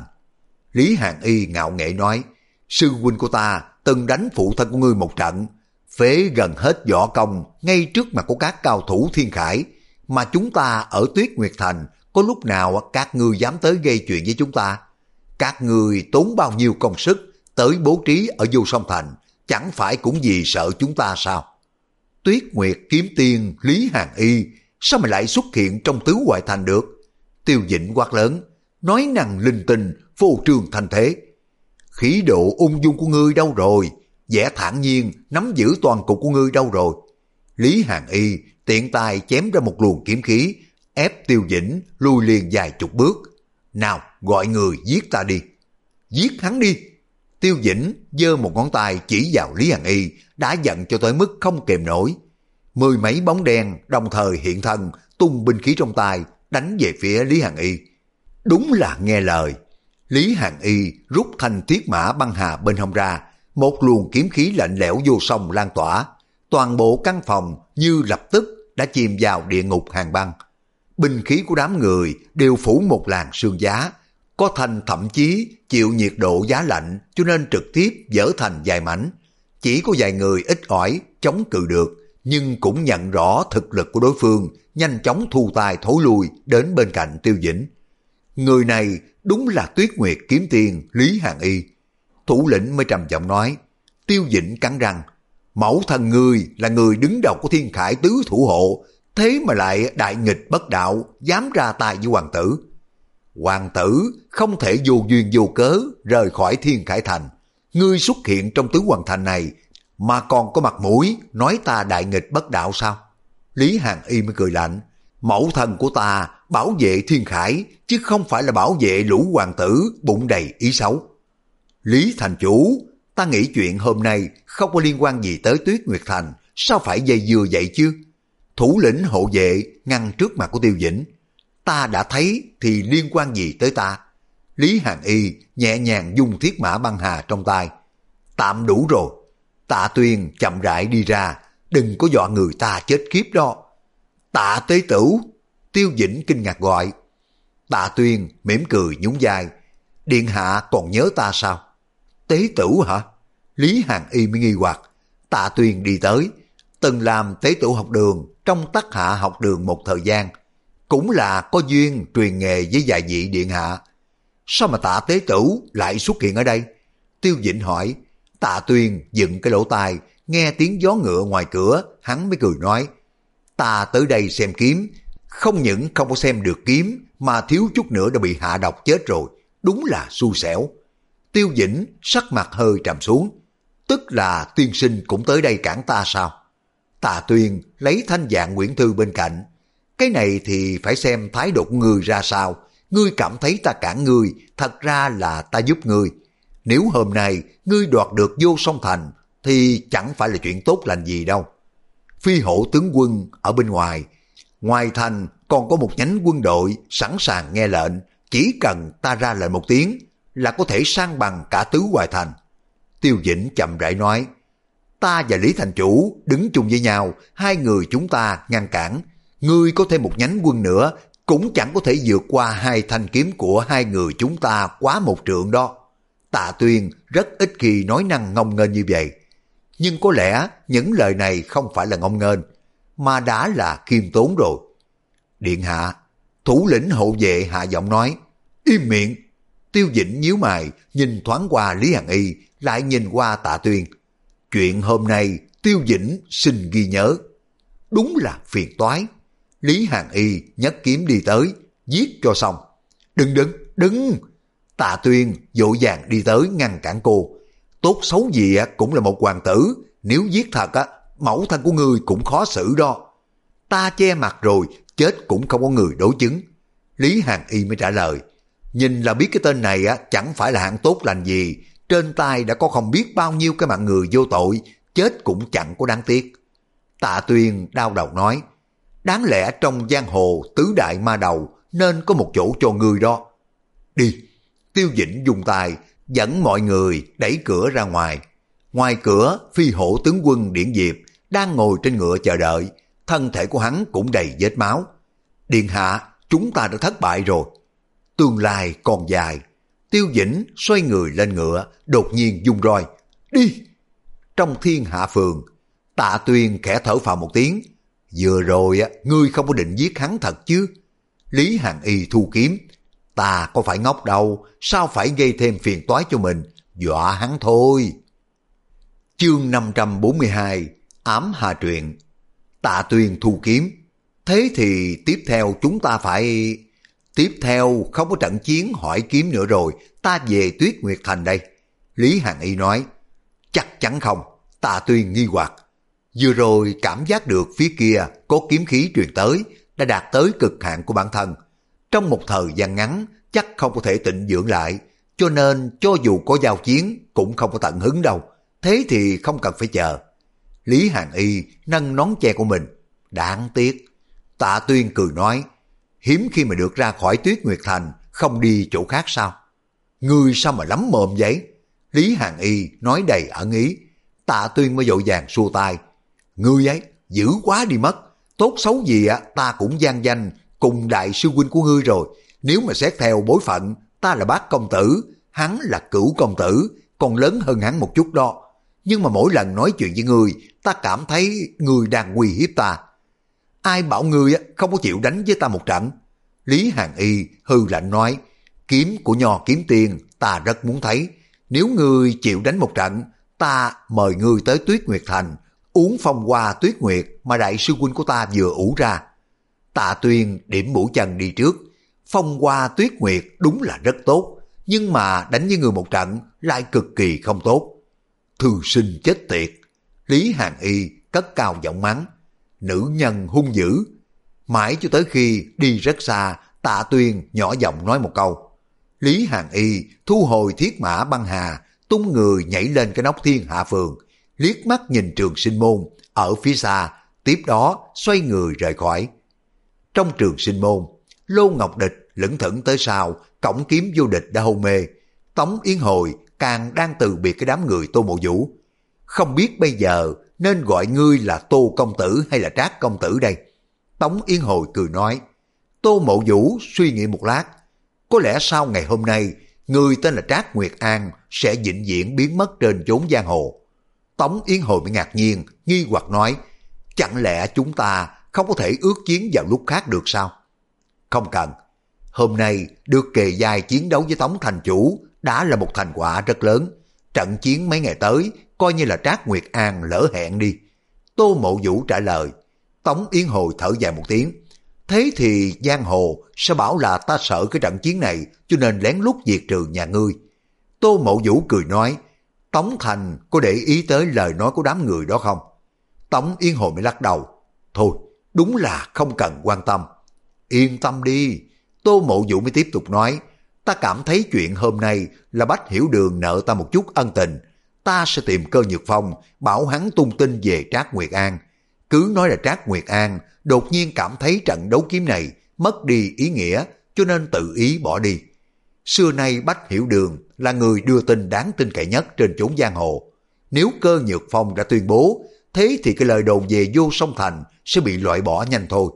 Lý Hàn Y ngạo nghễ nói, sư huynh của ta từng đánh phụ thân của ngươi một trận, phế gần hết võ công ngay trước mặt của các cao thủ Thiên Khải, mà chúng ta ở Tuyết Nguyệt Thành có lúc nào các ngươi dám tới gây chuyện với chúng ta? Các ngươi tốn bao nhiêu công sức tới bố trí ở Vô Song Thành, chẳng phải cũng vì sợ chúng ta sao? Tuyết Nguyệt kiếm tiên Lý Hàn Y sao mà lại xuất hiện trong Tứ Hoài Thành được? Tiêu Dĩnh quát lớn, nói năng linh tinh, phô trương thành thế. Khí độ ung dung của ngươi đâu rồi? Vẻ thản nhiên nắm giữ toàn cục của ngươi đâu rồi? Lý Hàn Y tiện tay chém ra một luồng kiếm khí, ép Tiêu Dĩnh lùi liền vài chục bước. Nào, gọi người giết ta đi. Giết hắn đi. Tiêu Dĩnh giơ một ngón tay chỉ vào Lý Hàn Y, đã giận cho tới mức không kềm nổi. Mười mấy bóng đen đồng thời hiện thân, tung binh khí trong tay, đánh về phía Lý Hàn Y. Đúng là nghe lời. Lý Hàn Y rút thanh thiết mã băng hà bên hông ra, một luồng kiếm khí lạnh lẽo vô song lan tỏa. Toàn bộ căn phòng như lập tức đã chìm vào địa ngục hàn băng. Binh khí của đám người đều phủ một làn sương giá, có thanh thậm chí chịu nhiệt độ giá lạnh cho nên trực tiếp vỡ thành vài mảnh. Chỉ có vài người ít ỏi chống cự được, nhưng cũng nhận rõ thực lực của đối phương, nhanh chóng thu tay thối lui đến bên cạnh Tiêu Dĩnh. Người này đúng là Tuyết Nguyệt kiếm tiên Lý Hàn Y. Thủ lĩnh mới trầm giọng nói. Tiêu Dĩnh cắn răng, mẫu thân ngươi là người đứng đầu của Thiên Khải tứ thủ hộ, thế mà lại đại nghịch bất đạo, dám ra tay với hoàng tử. Hoàng tử không thể vô duyên vô cớ rời khỏi Thiên Khải Thành. Ngươi xuất hiện trong tứ hoàng thành này mà còn có mặt mũi nói ta đại nghịch bất đạo sao? Lý Hàn Y mới cười lạnh. Mẫu thân của ta bảo vệ Thiên Khải, chứ không phải là bảo vệ lũ hoàng tử bụng đầy ý xấu. Lý thành chủ, ta nghĩ chuyện hôm nay không có liên quan gì tới Tuyết Nguyệt Thành, sao phải dây dưa vậy chứ? Thủ lĩnh hộ vệ ngăn trước mặt của Tiêu Dĩnh. Ta đã thấy thì liên quan gì tới ta? Lý Hàn Y nhẹ nhàng dùng thiết mã băng hà trong tay. Tạm đủ rồi. Tạ Tuyên chậm rãi đi ra, đừng có dọa người ta chết khiếp đó. Tạ tế tử. Tiêu Dĩnh kinh ngạc gọi. Tạ Tuyên mỉm cười nhún vai. Điện hạ còn nhớ ta sao? Tế tử hả? Lý Hàn Y mới nghi hoặc. Tạ Tuyên đi tới, từng làm tế tử học đường trong Tắc Hạ học đường một thời gian, cũng là có duyên truyền nghề với vài vị điện hạ. Sao mà Tạ tế tử lại xuất hiện ở đây? Tiêu Dĩnh hỏi. Tạ Tuyên dựng cái lỗ tai, nghe tiếng gió ngựa ngoài cửa, hắn mới cười nói. Ta tới đây xem kiếm, Không những không có xem được kiếm mà thiếu chút nữa đã bị hạ độc chết rồi. Đúng là xui xẻo. Tiêu Dĩnh sắc mặt hơi trầm xuống. Tức là tiên sinh cũng tới đây cản ta sao? Tạ Tuyên lấy thanh dạng quyển thư bên cạnh. Cái này thì phải xem thái độ của ngươi ra sao. Ngươi cảm thấy ta cản ngươi, thật ra là ta giúp ngươi. Nếu hôm nay ngươi đoạt được Vô Song Thành thì chẳng phải là chuyện tốt lành gì đâu. Phi hổ tướng quân ở bên ngoài, ngoài thành còn có một nhánh quân đội sẵn sàng nghe lệnh, chỉ cần ta ra lệnh một tiếng là có thể san bằng cả tứ hoài thành. Tiêu Dĩnh chậm rãi nói, ta và Lý thành chủ đứng chung với nhau, hai người chúng ta ngăn cản, ngươi có thêm một nhánh quân nữa cũng chẳng có thể vượt qua hai thanh kiếm của hai người chúng ta quá một trượng đó. Tạ Tuyên rất ít khi nói năng ngông nghênh như vậy, nhưng có lẽ những lời này không phải là ngông nghênh, mà đã là khiêm tốn rồi. Điện hạ, thủ lĩnh hộ vệ hạ giọng nói, im miệng. Tiêu Dĩnh nhíu mày, nhìn thoáng qua Lý Hàn Y, lại nhìn qua Tạ Tuyên. Chuyện hôm nay Tiêu Dĩnh xin ghi nhớ. Đúng là phiền toái. Lý Hàn Y nhấc kiếm đi tới, giết cho xong. Đừng đừng, đừng. Tạ Tuyên vội vàng đi tới ngăn cản cô. Tốt xấu gì cũng là một hoàng tử, nếu giết thật á, mẫu thân của ngươi cũng khó xử đó. Ta che mặt rồi, chết cũng không có người đối chứng. Lý Hàn Y mới trả lời, nhìn là biết cái tên này á chẳng phải là hạng tốt lành gì, trên tay đã có không biết bao nhiêu cái mạng người vô tội, chết cũng chẳng có đáng tiếc. Tạ Tuyên đau đầu nói, đáng lẽ trong giang hồ tứ đại ma đầu nên có một chỗ cho ngươi đó. Đi. Tiêu Dĩnh dùng tay dẫn mọi người đẩy cửa ra ngoài. Ngoài cửa, phi hổ tướng quân Điển Diệp đang ngồi trên ngựa chờ đợi, thân thể của hắn cũng đầy vết máu. Điện hạ, chúng ta đã thất bại rồi. Tương lai còn dài. Tiêu Dĩnh xoay người lên ngựa, đột nhiên dung roi. Đi! Trong Thiên Hạ Phường, Tạ Tuyên khẽ thở phào một tiếng. Vừa rồi ngươi không có định giết hắn thật chứ? Lý Hàn Y thu kiếm. Ta có phải ngốc đâu, sao phải gây thêm phiền toái cho mình, dọa hắn thôi. Chương năm trăm bốn mươi hai, Ám Hà Truyện. Tạ Tuyên thu kiếm. Thế thì tiếp theo chúng ta phải... Tiếp theo không có trận chiến hỏi kiếm nữa rồi, ta về Tuyết Nguyệt Thành đây. Lý Hàn Y nói. Chắc chắn không. Tạ Tuyên nghi hoặc. Vừa rồi cảm giác được phía kia có kiếm khí truyền tới, đã đạt tới cực hạn của bản thân. Trong một thời gian ngắn chắc không có thể tịnh dưỡng lại, cho nên cho dù có giao chiến cũng không có tận hứng đâu. Thế thì không cần phải chờ. Lý Hàn Y nâng nón che của mình. Đáng tiếc. Tạ Tuyên cười nói, hiếm khi mà được ra khỏi Tuyết Nguyệt Thành, không đi chỗ khác sao? Ngươi sao mà lắm mồm vậy? Lý Hàn Y nói đầy ẩn ý. Tạ Tuyên mới vội vàng xua tay. Ngươi ấy, dữ quá đi mất. Tốt xấu gì á, ta cũng gian danh cùng đại sư huynh của ngươi rồi. Nếu mà xét theo bối phận, ta là bác công tử, hắn là cửu công tử, còn lớn hơn hắn một chút đó. Nhưng mà mỗi lần nói chuyện với ngươi, ta cảm thấy ngươi đang uy hiếp ta. Ai bảo ngươi không có chịu đánh với ta một trận? Lý Hàn Y hư lạnh nói, kiếm của Nho Kiếm Tiên ta rất muốn thấy. Nếu ngươi chịu đánh một trận, ta mời ngươi tới Tuyết Nguyệt Thành, uống phong hoa tuyết nguyệt mà đại sư huynh của ta vừa ủ ra. Tạ Tuyên điểm mũi chân đi trước. Phong hoa tuyết nguyệt đúng là rất tốt, nhưng mà đánh với người một trận lại cực kỳ không tốt. Thư sinh chết tiệt. Lý Hàn Y cất cao giọng mắng. Nữ nhân hung dữ. Mãi cho tới khi đi rất xa, Tạ Tuyên nhỏ giọng nói một câu. Lý Hàn Y thu hồi thiết mã băng hà, tung người nhảy lên cái nóc Thiên Hạ Phường, liếc mắt nhìn Trường Sinh Môn ở phía xa, tiếp đó xoay người rời khỏi. Trong Trường Sinh Môn, Lô Ngọc Địch lững thững tới sau, cổng kiếm vô địch đã hôn mê. Tống Yến Hồi càng đang từ biệt cái đám người Tô Mộ Vũ. Không biết bây giờ nên gọi ngươi là Tô công tử hay là Trác công tử đây? Tống Yến Hồi cười nói. Tô Mộ Vũ suy nghĩ một lát. Có lẽ sau ngày hôm nay, người tên là Trác Nguyệt An sẽ vĩnh viễn biến mất trên chốn giang hồ. Tống Yến Hồi mới ngạc nhiên, nghi hoặc nói, chẳng lẽ chúng ta không có thể ước chiến vào lúc khác được sao? Không cần. Hôm nay được kề vai chiến đấu với Tống thành chủ đã là một thành quả rất lớn. Trận chiến mấy ngày tới coi như là Trác Nguyệt An lỡ hẹn đi. Tô Mộ Vũ trả lời. Tống Yến Hồi thở dài một tiếng. Thế thì giang hồ sẽ bảo là ta sợ cái trận chiến này cho nên lén lút diệt trừ nhà ngươi. Tô Mộ Vũ cười nói, Tống Thành có để ý tới lời nói của đám người đó không? Tống Yên Hồi mới lắc đầu, thôi, đúng là không cần quan tâm. Yên tâm đi, Tô Mộ Vũ mới tiếp tục nói, ta cảm thấy chuyện hôm nay là Bách Hiểu Đường nợ ta một chút ân tình. Ta sẽ tìm Cơ Nhược Phong, bảo hắn tung tin về Trác Nguyệt An. Cứ nói là Trác Nguyệt An đột nhiên cảm thấy trận đấu kiếm này mất đi ý nghĩa, cho nên tự ý bỏ đi. Xưa nay Bách Hiểu Đường là người đưa tin đáng tin cậy nhất trên chốn giang hồ. Nếu Cơ Nhược Phong đã tuyên bố, thế thì cái lời đồn về Vô Song Thành sẽ bị loại bỏ nhanh thôi.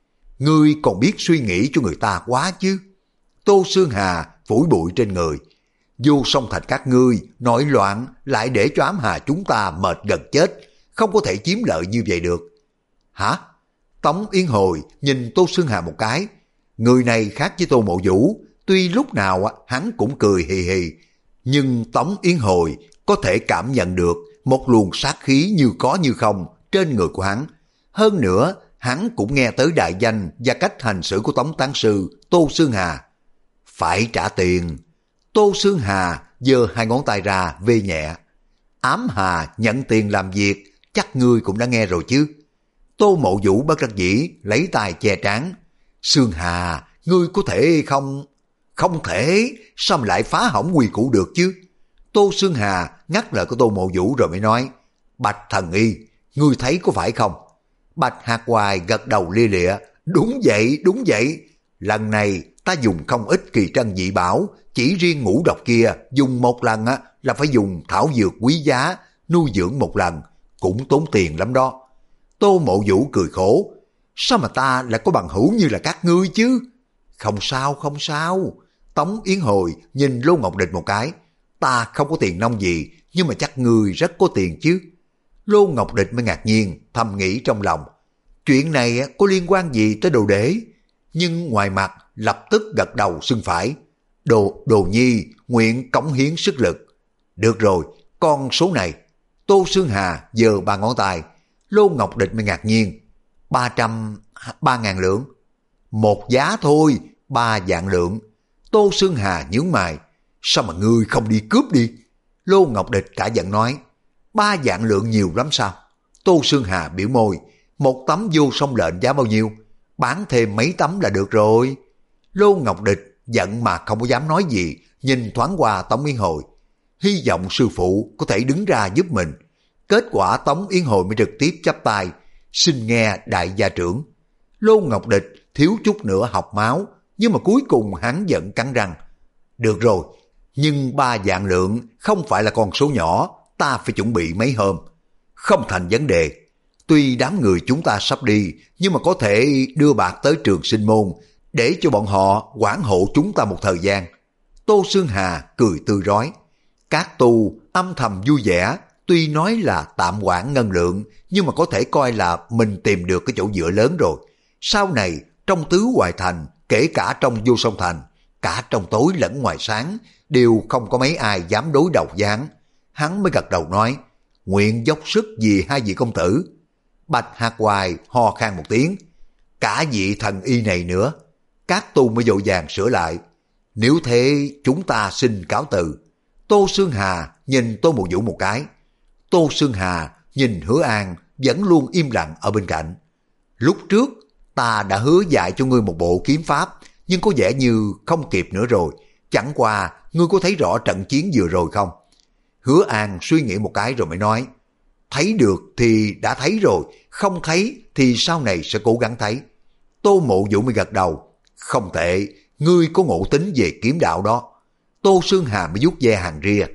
Ngươi còn biết suy nghĩ cho người ta quá chứ. Tô Xương Hà phủi bụi trên người. Vô Song Thành các ngươi nổi loạn lại để cho ám hà chúng ta mệt gần chết, không có thể chiếm lợi như vậy được. Hả? Tống Yên Hồi nhìn Tô Xương Hà một cái. Người này khác với Tô Mộ Vũ, tuy lúc nào hắn cũng cười hì hì, nhưng Tống Yên Hồi có thể cảm nhận được một luồng sát khí như có như không trên người của hắn. Hơn nữa, hắn cũng nghe tới đại danh và cách hành xử của Tống Tán Sư Tô Xương Hà. Phải trả tiền. Tô Xương Hà giơ hai ngón tay ra vê nhẹ. Ám Hà nhận tiền làm việc, chắc ngươi cũng đã nghe rồi chứ. Tô Mộ Vũ bất đắc dĩ lấy tay che trán. Xương Hà, ngươi có thể không... Không thể, sao mà lại phá hỏng quy củ được chứ? Tô Xương Hà ngắt lời của Tô Mộ Vũ rồi mới nói, Bạch Thần Y, ngươi thấy có phải không? Bạch Hạc Hoài gật đầu lia lịa, đúng vậy, đúng vậy. Lần này ta dùng không ít kỳ trân dị bảo, chỉ riêng ngũ độc kia dùng một lần á là phải dùng thảo dược quý giá, nuôi dưỡng một lần, cũng tốn tiền lắm đó. Tô Mộ Vũ cười khổ, sao mà ta lại có bằng hữu như là các ngươi chứ? Không sao, không sao. Tống Yến Hồi nhìn Lô Ngọc Địch một cái, ta không có tiền nông gì, nhưng mà chắc ngươi rất có tiền chứ. Lô Ngọc Địch mới ngạc nhiên, thầm nghĩ trong lòng, chuyện này có liên quan gì tới Đồ Đế? Nhưng ngoài mặt lập tức gật đầu xưng phải. Đồ, Đồ Nhi nguyện cống hiến sức lực. Được rồi, con số này. Tô Xương Hà giơ ba ngón tay. Lô Ngọc Địch mới ngạc nhiên, ba trăm, ba ngàn lượng. Một giá thôi, ba vạn lượng. Tô Xương Hà nhướng mày, sao mà ngươi không đi cướp đi? Lô Ngọc Địch cả giận nói, ba vạn lượng nhiều lắm sao? Tô Xương Hà biểu môi, một tấm Vô Song lệnh giá bao nhiêu? Bán thêm mấy tấm là được rồi. Lô Ngọc Địch giận mà không có dám nói gì, nhìn thoáng qua Tống Yến Hồi, hy vọng sư phụ có thể đứng ra giúp mình. Kết quả Tống Yến Hồi mới trực tiếp chắp tay, xin nghe đại gia trưởng. Lô Ngọc Địch thiếu chút nữa học máu, nhưng mà cuối cùng hắn giận cắn răng. Được rồi, nhưng ba vạn lượng không phải là con số nhỏ, ta phải chuẩn bị mấy hôm. Không thành vấn đề. Tuy đám người chúng ta sắp đi, nhưng mà có thể đưa bạc tới Trường Sinh Môn, để cho bọn họ quản hộ chúng ta một thời gian. Tô Xương Hà cười tươi rói. Các tu âm thầm vui vẻ, tuy nói là tạm quản ngân lượng, nhưng mà có thể coi là mình tìm được cái chỗ dựa lớn rồi. Sau này, trong tứ hoài thành, kể cả trong Vô Song Thành, cả trong tối lẫn ngoài sáng, đều không có mấy ai dám đối đầu với hắn. Hắn mới gật đầu nói, nguyện dốc sức vì hai vị công tử. Bạch Hạc Hoài ho khan một tiếng, cả vị thần y này nữa. Các tu mới vội vàng sửa lại, nếu thế chúng ta xin cáo từ. Tô Xương Hà nhìn Tô Mộ Vũ một cái. Tô Xương Hà nhìn Hứa An vẫn luôn im lặng ở bên cạnh. Lúc trước ta đã hứa dạy cho ngươi một bộ kiếm pháp, nhưng có vẻ như không kịp nữa rồi. Chẳng qua ngươi có thấy rõ trận chiến vừa rồi không? Hứa An suy nghĩ một cái rồi mới nói, thấy được thì đã thấy rồi, không thấy thì sau này sẽ cố gắng thấy. Tô Mộ Vũ mới gật đầu, không tệ, ngươi có ngộ tính về kiếm đạo đó. Tô Xương Hà mới vuốt ve hàng ria,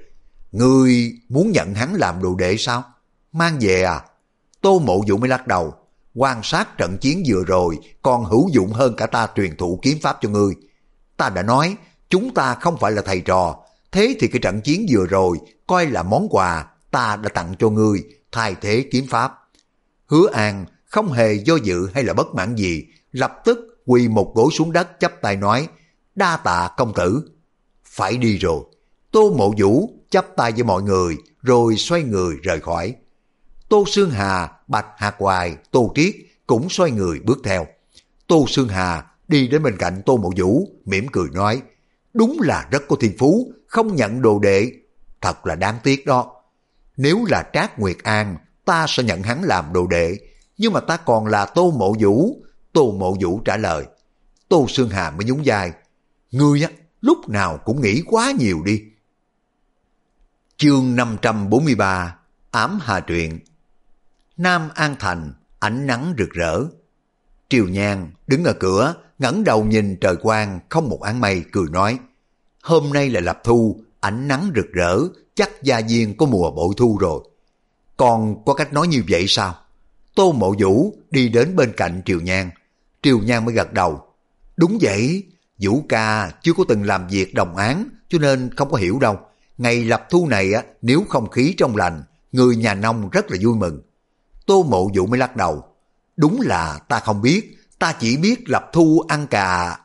ngươi muốn nhận hắn làm đồ đệ sao? Mang về à? Tô Mộ Vũ mới lắc đầu, quan sát trận chiến vừa rồi còn hữu dụng hơn cả ta truyền thụ kiếm pháp cho ngươi. Ta đã nói, chúng ta không phải là thầy trò, thế thì cái trận chiến vừa rồi coi là món quà ta đã tặng cho ngươi, thay thế kiếm pháp. Hứa An không hề do dự hay là bất mãn gì, lập tức quỳ một gối xuống đất chắp tay nói, đa tạ công tử. Phải đi rồi. Tô Mộ Vũ chắp tay với mọi người rồi xoay người rời khỏi. Tô Xương Hà, Bạch Hạc Hoài, Tô Triết cũng xoay người bước theo. Tô Sương Hà đi đến bên cạnh Tô Mộ Vũ, mỉm cười nói, đúng là rất có thiên phú, không nhận đồ đệ, thật là đáng tiếc đó. Nếu là Trác Nguyệt An, ta sẽ nhận hắn làm đồ đệ, nhưng mà ta còn là Tô Mộ Vũ. Tô Mộ Vũ trả lời. Tô Sương Hà mới nhún vai, ngươi á, lúc nào cũng nghĩ quá nhiều đi. Chương năm trăm bốn mươi ba, Ám Hà Truyện. Nam An Thành, ánh nắng rực rỡ. Triều Nhan đứng ở cửa, ngẩng đầu nhìn trời quang không một áng mây, cười nói, hôm nay là lập thu, ánh nắng rực rỡ, chắc gia viên có mùa bội thu rồi. Còn có cách nói như vậy sao? Tô Mộ Vũ đi đến bên cạnh Triều Nhan. Triều Nhan mới gật đầu. Đúng vậy, Vũ ca chưa có từng làm việc đồng áng, cho nên không có hiểu đâu. Ngày lập thu này á, nếu không khí trong lành, người nhà nông rất là vui mừng. Tô Mộ Vũ mới lắc đầu. Đúng là ta không biết, ta chỉ biết lập thu ăn cà.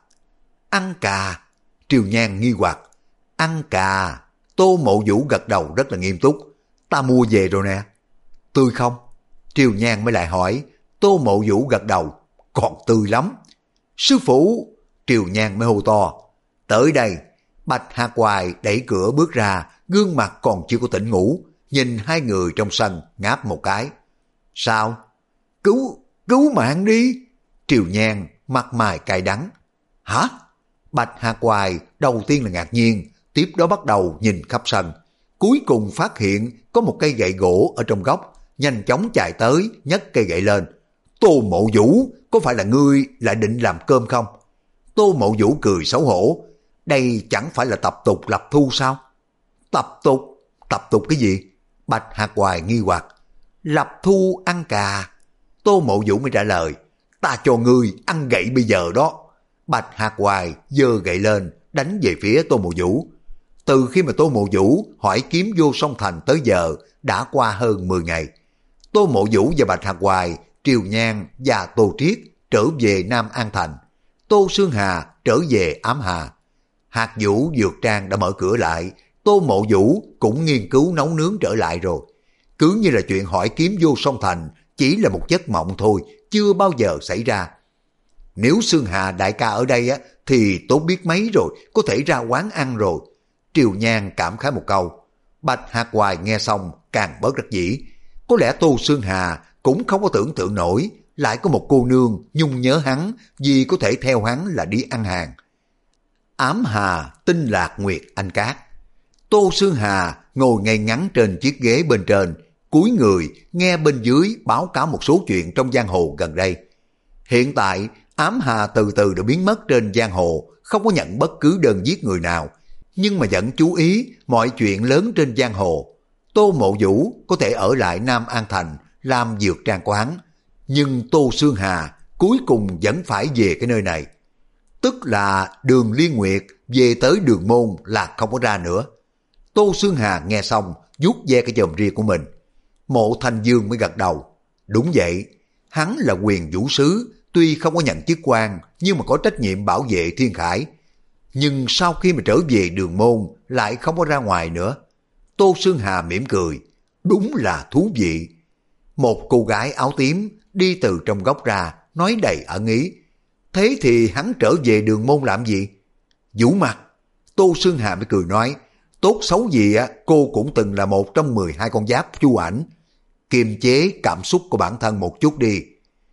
Ăn cà? Triều Nhan nghi hoặc. Ăn cà? Tô Mộ Vũ gật đầu rất là nghiêm túc. Ta mua về rồi nè. Tươi không? Triều Nhan mới lại hỏi. Tô Mộ Vũ gật đầu. Còn tươi lắm. Sư phụ! Triều Nhan mới hô to. Tới đây. Bạch Hạc Hoài đẩy cửa bước ra, gương mặt còn chưa có tỉnh ngủ, nhìn hai người trong sân ngáp một cái. Sao? Cứu, cứu mạng đi! Triều Nhan mặt mày cay đắng. Hả? Bạch Hạc Hoài đầu tiên là ngạc nhiên, tiếp đó bắt đầu nhìn khắp sân. Cuối cùng phát hiện có một cây gậy gỗ ở trong góc, nhanh chóng chạy tới, nhấc cây gậy lên. Tô Mộ Vũ, có phải là ngươi lại định làm cơm không? Tô Mộ Vũ cười xấu hổ. Đây chẳng phải là tập tục lập thu sao? Tập tục? Tập tục cái gì? Bạch Hạc Hoài nghi hoặc. Lập thu ăn cà. Tô Mộ Vũ mới trả lời. Ta cho ngươi ăn gậy bây giờ đó. Bạch Hạc Hoài giơ gậy lên, đánh về phía Tô Mộ Vũ. Từ khi mà Tô Mộ Vũ hỏi kiếm vô sông Thành tới giờ, đã qua hơn mười ngày. Tô Mộ Vũ và Bạch Hạc Hoài, Triều Nhan và Tô Triết trở về Nam An Thành. Tô Sương Hà trở về Ám Hà. Hạt Vũ Dược Trang đã mở cửa lại, Tô Mộ Vũ cũng nghiên cứu nấu nướng trở lại rồi. Cứ như là chuyện hỏi kiếm vô sông Thành chỉ là một giấc mộng thôi, chưa bao giờ xảy ra. Nếu Sương Hà đại ca ở đây á, thì tốt biết mấy rồi, có thể ra quán ăn rồi. Triều Nhan cảm khái một câu. Bạch Hạc Hoài nghe xong càng bớt đắc dĩ. Có lẽ Tô Sương Hà cũng không có tưởng tượng nổi, lại có một cô nương nhung nhớ hắn vì có thể theo hắn là đi ăn hàng. Ám Hà Tinh Lạc Nguyệt Anh Cát. Tô Sương Hà ngồi ngay ngắn trên chiếc ghế bên trên, cúi người nghe bên dưới báo cáo một số chuyện trong giang hồ gần đây. Hiện tại Ám Hà từ từ đã biến mất trên giang hồ, không có nhận bất cứ đơn giết người nào, nhưng mà vẫn chú ý mọi chuyện lớn trên giang hồ. Tô Mộ Vũ có thể ở lại Nam An Thành làm dược trang quán, nhưng Tô Sương Hà cuối cùng vẫn phải về cái nơi này. Tức là Đường Liên Nguyệt về tới Đường Môn là không có ra nữa. Tô Sương Hà nghe xong vuốt ve cái chòm ria của mình. Mộ Thanh Dương mới gật đầu. Đúng vậy, hắn là quyền vũ sứ, tuy không có nhận chức quan nhưng mà có trách nhiệm bảo vệ Thiên Khải. Nhưng sau khi mà trở về Đường Môn lại không có ra ngoài nữa. Tô Sương Hà mỉm cười. Đúng là thú vị. Một cô gái áo tím đi từ trong góc ra, nói đầy ẩn ý. Thế thì hắn trở về Đường Môn làm gì? Vũ mặt. Tô Sương Hà mới cười nói. Tốt xấu gì á, cô cũng từng là một trong mười hai con giáp chu ảnh. Kiềm chế cảm xúc của bản thân một chút đi.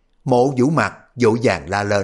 Mộ Vũ mặt vội vàng la lên.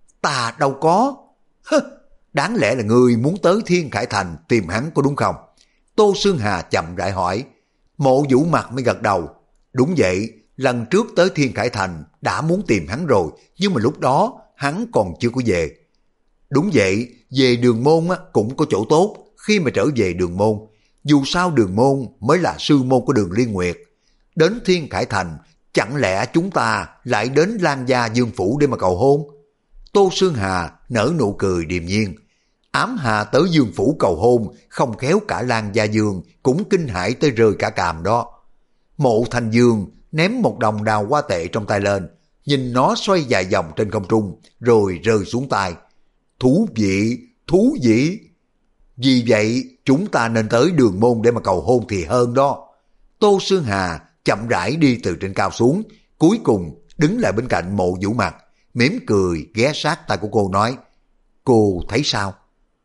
Ta đâu có. Hứ, đáng lẽ là người muốn tới Thiên Khải Thành tìm hắn có đúng không? Tô Sương Hà chậm rãi hỏi. Mộ Vũ mặt mới gật đầu. Đúng vậy, lần trước tới Thiên Khải Thành đã muốn tìm hắn rồi, nhưng mà lúc đó hắn còn chưa có về. Đúng vậy, về Đường Môn cũng có chỗ tốt khi mà trở về Đường Môn. Dù sao Đường Môn mới là sư môn của Đường Liên Nguyệt. Đến Thiên Khải Thành, chẳng lẽ chúng ta lại đến Lan Gia Dương Phủ để mà cầu hôn? Tô Sương Hà nở nụ cười điềm nhiên. Ám Hà tới Dương Phủ cầu hôn, không khéo cả Lan Gia Dương cũng kinh hãi tới rơi cả càm đó. Mộ Thanh Dương ném một đồng đào hoa tệ trong tay lên, nhìn nó xoay dài vòng trên không trung, rồi rơi xuống tay. Thú vị, thú vị. Vì vậy, chúng ta nên tới Đường Môn để mà cầu hôn thì hơn đó. Tô Sương Hà chậm rãi đi từ trên cao xuống, cuối cùng đứng lại bên cạnh Mộ Vũ mặt, mỉm cười ghé sát tai của cô nói, cô thấy sao?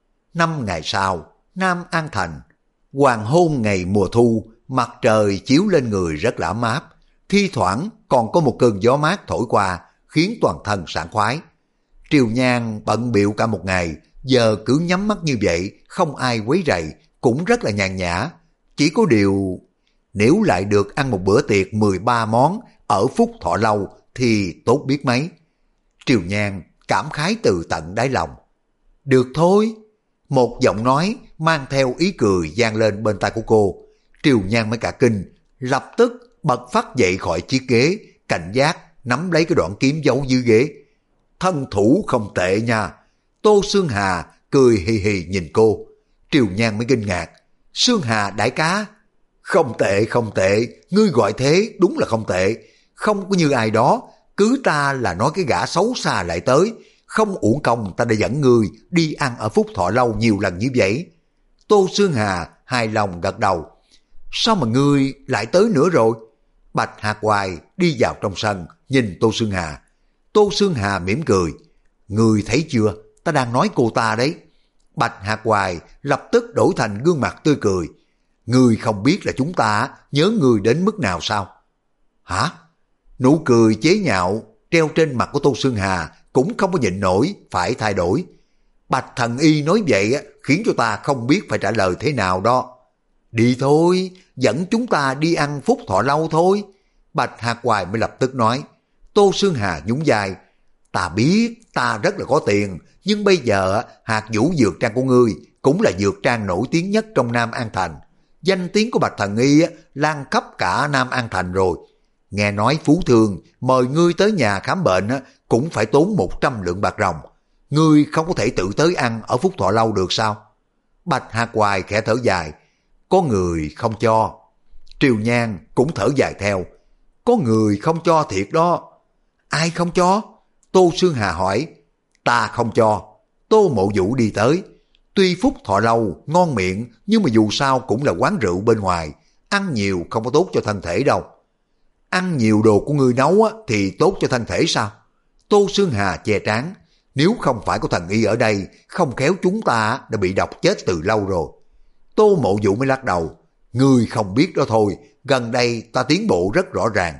Năm ngày sau, Nam An Thành, hoàng hôn ngày mùa thu, mặt trời chiếu lên người rất là ấm áp, thi thoảng còn có một cơn gió mát thổi qua, khiến toàn thân sảng khoái. Triều Nhan bận bịu cả một ngày, giờ cứ nhắm mắt như vậy, không ai quấy rầy, cũng rất là nhàn nhã. Chỉ có điều, nếu lại được ăn một bữa tiệc mười ba món ở Phúc Thọ Lâu thì tốt biết mấy. Triều Nhan cảm khái từ tận đáy lòng. Được thôi. Một giọng nói mang theo ý cười vang lên bên tai của cô. Triều Nhan mới cả kinh, lập tức bật phắt dậy khỏi chiếc ghế, cảnh giác nắm lấy cái đoạn kiếm giấu dưới ghế. Thân thủ không tệ nha. Tô Xương Hà cười hì hì nhìn cô. Triều Nhan mới kinh ngạc. Xương Hà đại ca? Không tệ, không tệ, ngươi gọi thế đúng là không tệ. Không có như ai đó, cứ ta là nói cái gã xấu xa lại tới. Không uổng công ta đã dẫn ngươi đi ăn ở Phúc Thọ Lâu nhiều lần như vậy. Tô Xương Hà hài lòng gật đầu. Sao mà ngươi lại tới nữa rồi? Bạch Hạc Hoài đi vào trong sân, nhìn Tô Xương Hà. Tô Xương Hà mỉm cười. Ngươi thấy chưa, ta đang nói cô ta đấy. Bạch Hạc Hoài lập tức đổi thành gương mặt tươi cười. Ngươi không biết là chúng ta nhớ ngươi đến mức nào sao? Hả? Nụ cười chế nhạo treo trên mặt của Tô Xương Hà cũng không có nhịn nổi, phải thay đổi. Bạch Thần Y nói vậy khiến cho ta không biết phải trả lời thế nào đó. Đi thôi, dẫn chúng ta đi ăn Phúc Thọ Lâu thôi. Bạch Hạc Hoài mới lập tức nói. Tô Xương Hà nhún vai. Ta biết ta rất là có tiền, nhưng bây giờ hạt vũ dược trang của ngươi cũng là dược trang nổi tiếng nhất trong Nam An Thành. Danh tiếng của Bạch Thần Y lan khắp cả Nam An Thành rồi. Nghe nói Phú Thương mời ngươi tới nhà khám bệnh cũng phải tốn một trăm lượng bạc ròng. Ngươi không có thể tự tới ăn ở Phúc Thọ Lâu được sao? Bạch Hạc Hoài khẽ thở dài. Có người không cho. Triều Nhan cũng thở dài theo. Có người không cho thiệt đó. Ai không cho? Tô Xương Hà hỏi. Ta không cho. Tô Mộ Vũ đi tới. Tuy Phúc Thọ Lâu ngon miệng, nhưng mà dù sao cũng là quán rượu bên ngoài. Ăn nhiều không có tốt cho thân thể đâu. Ăn nhiều đồ của ngươi nấu á, thì tốt cho thân thể sao? Tô Xương Hà che trán. Nếu không phải có thần y ở đây, không khéo chúng ta đã bị độc chết từ lâu rồi. Tô Mộ Vũ mới lắc đầu. Ngươi không biết đó thôi, gần đây ta tiến bộ rất rõ ràng.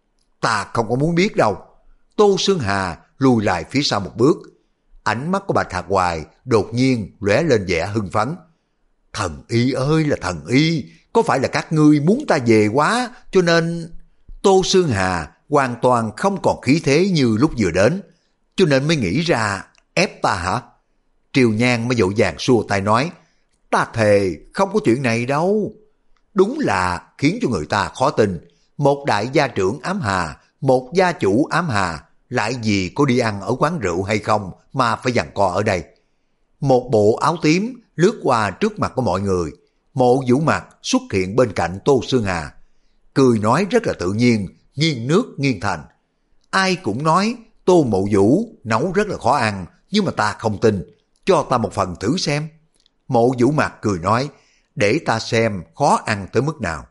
Ta không có muốn biết đâu. Tô Xương Hà lùi lại phía sau một bước. Ánh mắt của Bạch Hạc Hoài đột nhiên lóe lên vẻ hưng phấn. Thần y ơi là thần y, có phải là các ngươi muốn ta về quá cho nên... Tô Xương Hà hoàn toàn không còn khí thế như lúc vừa đến, cho nên mới nghĩ ra ép ta hả? Triều Nhan mới dội vàng xua tay nói. Ta thề không có chuyện này đâu. Đúng là khiến cho người ta khó tin. Một đại gia trưởng ám hà, một gia chủ ám hà, lại gì có đi ăn ở quán rượu hay không mà phải giằng co ở đây. Một bộ áo tím lướt qua trước mặt của mọi người. Mộ Vũ Mặt xuất hiện bên cạnh Tô Xương Hà, cười nói rất là tự nhiên, nghiêng nước nghiêng thành. Ai cũng nói Tô Mộ Vũ nấu rất là khó ăn, nhưng mà ta không tin, cho ta một phần thử xem. Mộ Vũ Mặt cười nói, để ta xem khó ăn tới mức nào.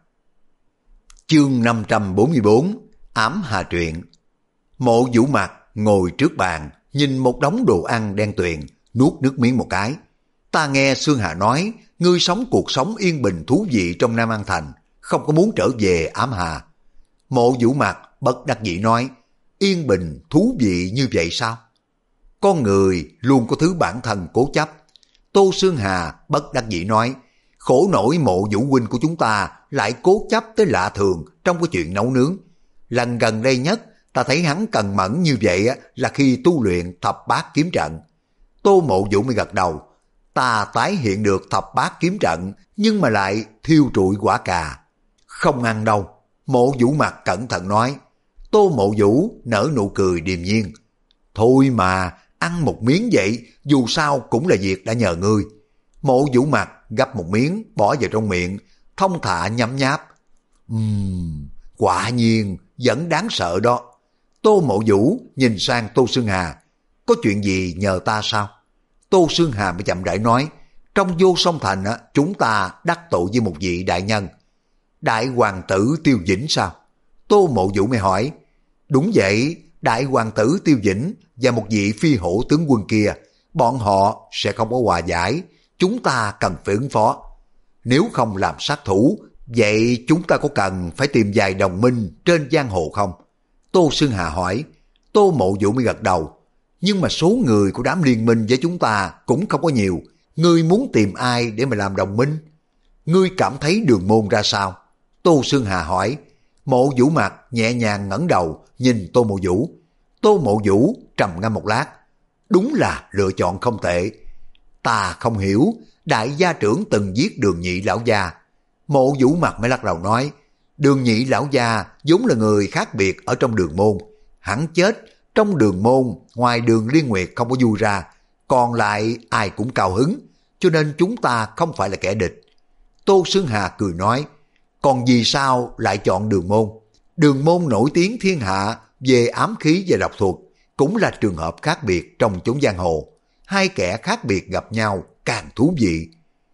Chương năm trăm bốn mươi bốn, Ám Hà Truyện. Mộ Vũ Mặt ngồi trước bàn, nhìn một đống đồ ăn đen tuyền, nuốt nước miếng một cái. Ta nghe Xương Hà nói, ngươi sống cuộc sống yên bình thú vị trong Nam An Thành, không có muốn trở về Ám Hà. Mộ Vũ Mặt bất đắc dĩ nói, yên bình thú vị như vậy sao? Con người luôn có thứ bản thân cố chấp. Tô Xương Hà bất đắc dĩ nói, khổ nổi Mộ Vũ huynh của chúng ta lại cố chấp tới lạ thường trong cái chuyện nấu nướng. Lần gần đây nhất ta thấy hắn cần mẫn như vậy là khi tu luyện thập bát kiếm trận. Tô Mộ Vũ mới gật đầu. Ta tái hiện được thập bát kiếm trận, nhưng mà lại thiêu trụi quả cà. Không ăn đâu. Mộ Vũ Mặt cẩn thận nói. Tô Mộ Vũ nở nụ cười điềm nhiên. Thôi mà, ăn một miếng vậy, dù sao cũng là việc đã nhờ ngươi. Mộ Vũ Mặt gắp một miếng, bỏ vào trong miệng, thông thả nhấm nháp. Ừm, quả nhiên, vẫn đáng sợ đó. Tô Mộ Vũ nhìn sang Tô Xương Hà. Có chuyện gì nhờ ta sao? Tô Xương Hà mới chậm rãi nói, trong Vô Song Thành á, chúng ta đắc tội với một vị đại nhân. Đại hoàng tử Tiêu Dĩnh sao? Tô Mộ Vũ mới hỏi. Đúng vậy, đại hoàng tử Tiêu Dĩnh và một vị phi hổ tướng quân kia, bọn họ sẽ không có hòa giải, chúng ta cần phải ứng phó. Nếu không làm sát thủ, vậy chúng ta có cần phải tìm vài đồng minh trên giang hồ không? Tô Xương Hà hỏi. Tô Mộ Vũ mới gật đầu. Nhưng mà số người của đám liên minh với chúng ta cũng không có nhiều. Ngươi muốn tìm ai để mà làm đồng minh? Ngươi cảm thấy Đường Môn ra sao? Tô Xương Hà hỏi. Mộ Vũ mặt nhẹ nhàng ngẩng đầu nhìn Tô Mộ Vũ. Tô Mộ Vũ trầm ngâm một lát. Đúng là lựa chọn không tệ. Ta không hiểu, đại gia trưởng từng giết Đường Nhị lão gia. Mộ Vũ mặt mới lắc đầu nói. Đường Nhị lão gia vốn là người khác biệt ở trong Đường Môn. Hắn chết trong Đường Môn, ngoài Đường Liên Nguyệt không có vui ra, còn lại ai cũng cao hứng, cho nên chúng ta không phải là kẻ địch. Tô Xương Hà cười nói. Còn vì sao lại chọn Đường Môn? Đường Môn nổi tiếng thiên hạ về ám khí và độc thuật, cũng là trường hợp khác biệt trong chốn giang hồ. Hai kẻ khác biệt gặp nhau càng thú vị.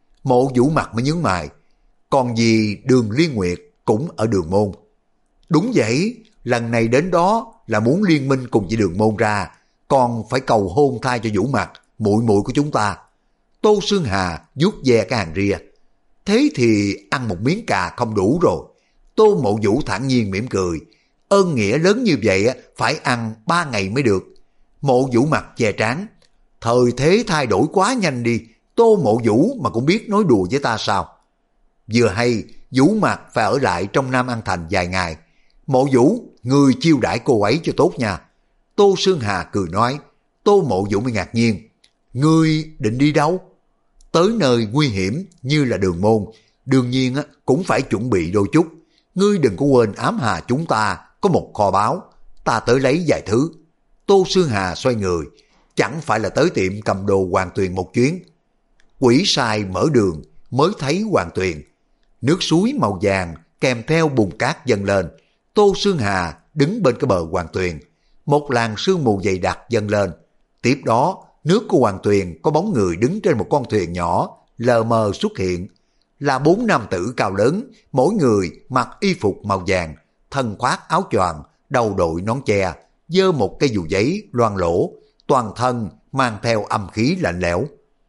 Mộ Vũ mặt mới nhướng mày. Còn vì Đường Liên Nguyệt cũng ở Đường Môn. Đúng vậy, lần này đến đó là muốn liên minh cùng với Đường Môn ra, còn phải cầu hôn thai cho Vũ mặt, muội muội của chúng ta. Tô Xương Hà vuốt ve cái hàng ria. Thế thì ăn một miếng cà không đủ rồi. Tô Mộ Vũ thản nhiên mỉm cười. Ơn nghĩa lớn như vậy phải ăn ba ngày mới được. Mộ Vũ mặt che trán. Thời thế thay đổi quá nhanh đi, Tô Mộ Vũ mà cũng biết nói đùa với ta sao? Vừa hay Vũ mặt phải ở lại trong Nam An Thành vài ngày. Mộ Vũ, người chiêu đãi cô ấy cho tốt nha. Tô Xương Hà cười nói. Tô Mộ Vũ mới ngạc nhiên. Ngươi định đi đâu? Tới nơi nguy hiểm như là Đường Môn, đương nhiên cũng phải chuẩn bị đôi chút. Ngươi đừng có quên ám hà chúng ta có một kho báu, ta tới lấy vài thứ. Tô Xương Hà xoay người, chẳng phải là tới tiệm cầm đồ Hoàng Tuyền một chuyến. Quỷ sai mở đường mới thấy Hoàng Tuyền. Nước suối màu vàng kèm theo bùn cát dâng lên. Tô Xương Hà đứng bên cái bờ Hoàng Tuyền. Một làn sương mù dày đặc dâng lên. Tiếp đó, nước của Hoàng Tuyền có bóng người đứng trên một con thuyền nhỏ, lờ mờ xuất hiện. Là bốn nam tử cao lớn, mỗi người mặc y phục màu vàng, thân khoác áo choàng, đầu đội nón che, giơ một cây dù giấy loang lỗ, toàn thân mang theo âm khí lạnh lẽo.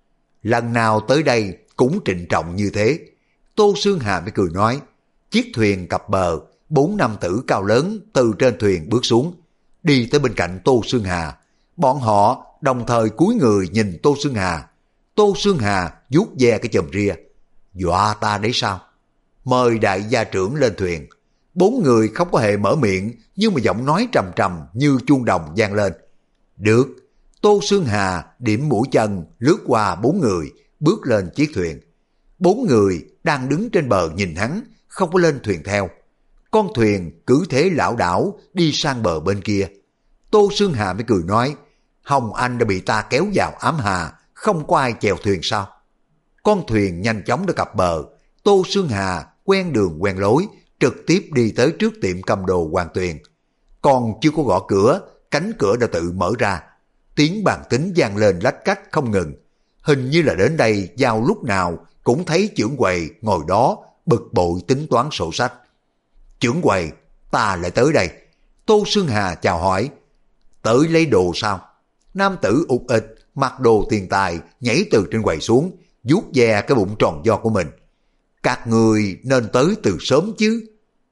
Lần nào tới đây cũng trịnh trọng như thế. Tô Xương Hà mới cười nói. Chiếc thuyền cập bờ, bốn nam tử cao lớn từ trên thuyền bước xuống, đi tới bên cạnh Tô Xương Hà. Bọn họ đồng thời cúi người nhìn Tô Xương Hà. Tô Xương Hà vuốt ve cái chòm ria. Dọa ta đấy sao? Mời đại gia trưởng lên thuyền. Bốn người không có hề mở miệng, nhưng mà giọng nói trầm trầm như chuông đồng vang lên. Được. Tô Xương Hà điểm mũi chân lướt qua bốn người, bước lên chiếc thuyền. Bốn người đang đứng trên bờ nhìn hắn, không có lên thuyền theo. Con thuyền cứ thế lảo đảo đi sang bờ bên kia. Tô Xương Hà mới cười nói. Hồng Anh đã bị ta kéo vào ám hà, không có ai chèo thuyền sao? Con thuyền nhanh chóng đã cập bờ. Tô Xương Hà quen đường quen lối, trực tiếp đi tới trước tiệm cầm đồ Hoàng Tuyền. Còn chưa có gõ cửa, cánh cửa đã tự mở ra. Tiếng bàn tính vang lên lách cách không ngừng. Hình như là đến đây vào lúc nào cũng thấy trưởng quầy ngồi đó bực bội tính toán sổ sách. Trưởng quầy, ta lại tới đây. Tô Xương Hà chào hỏi. Tới lấy đồ sao? Nam tử ụt ịch, mặc đồ tiền tài, nhảy từ trên quầy xuống, vuốt ve cái bụng tròn vo của mình. Các người nên tới từ sớm chứ.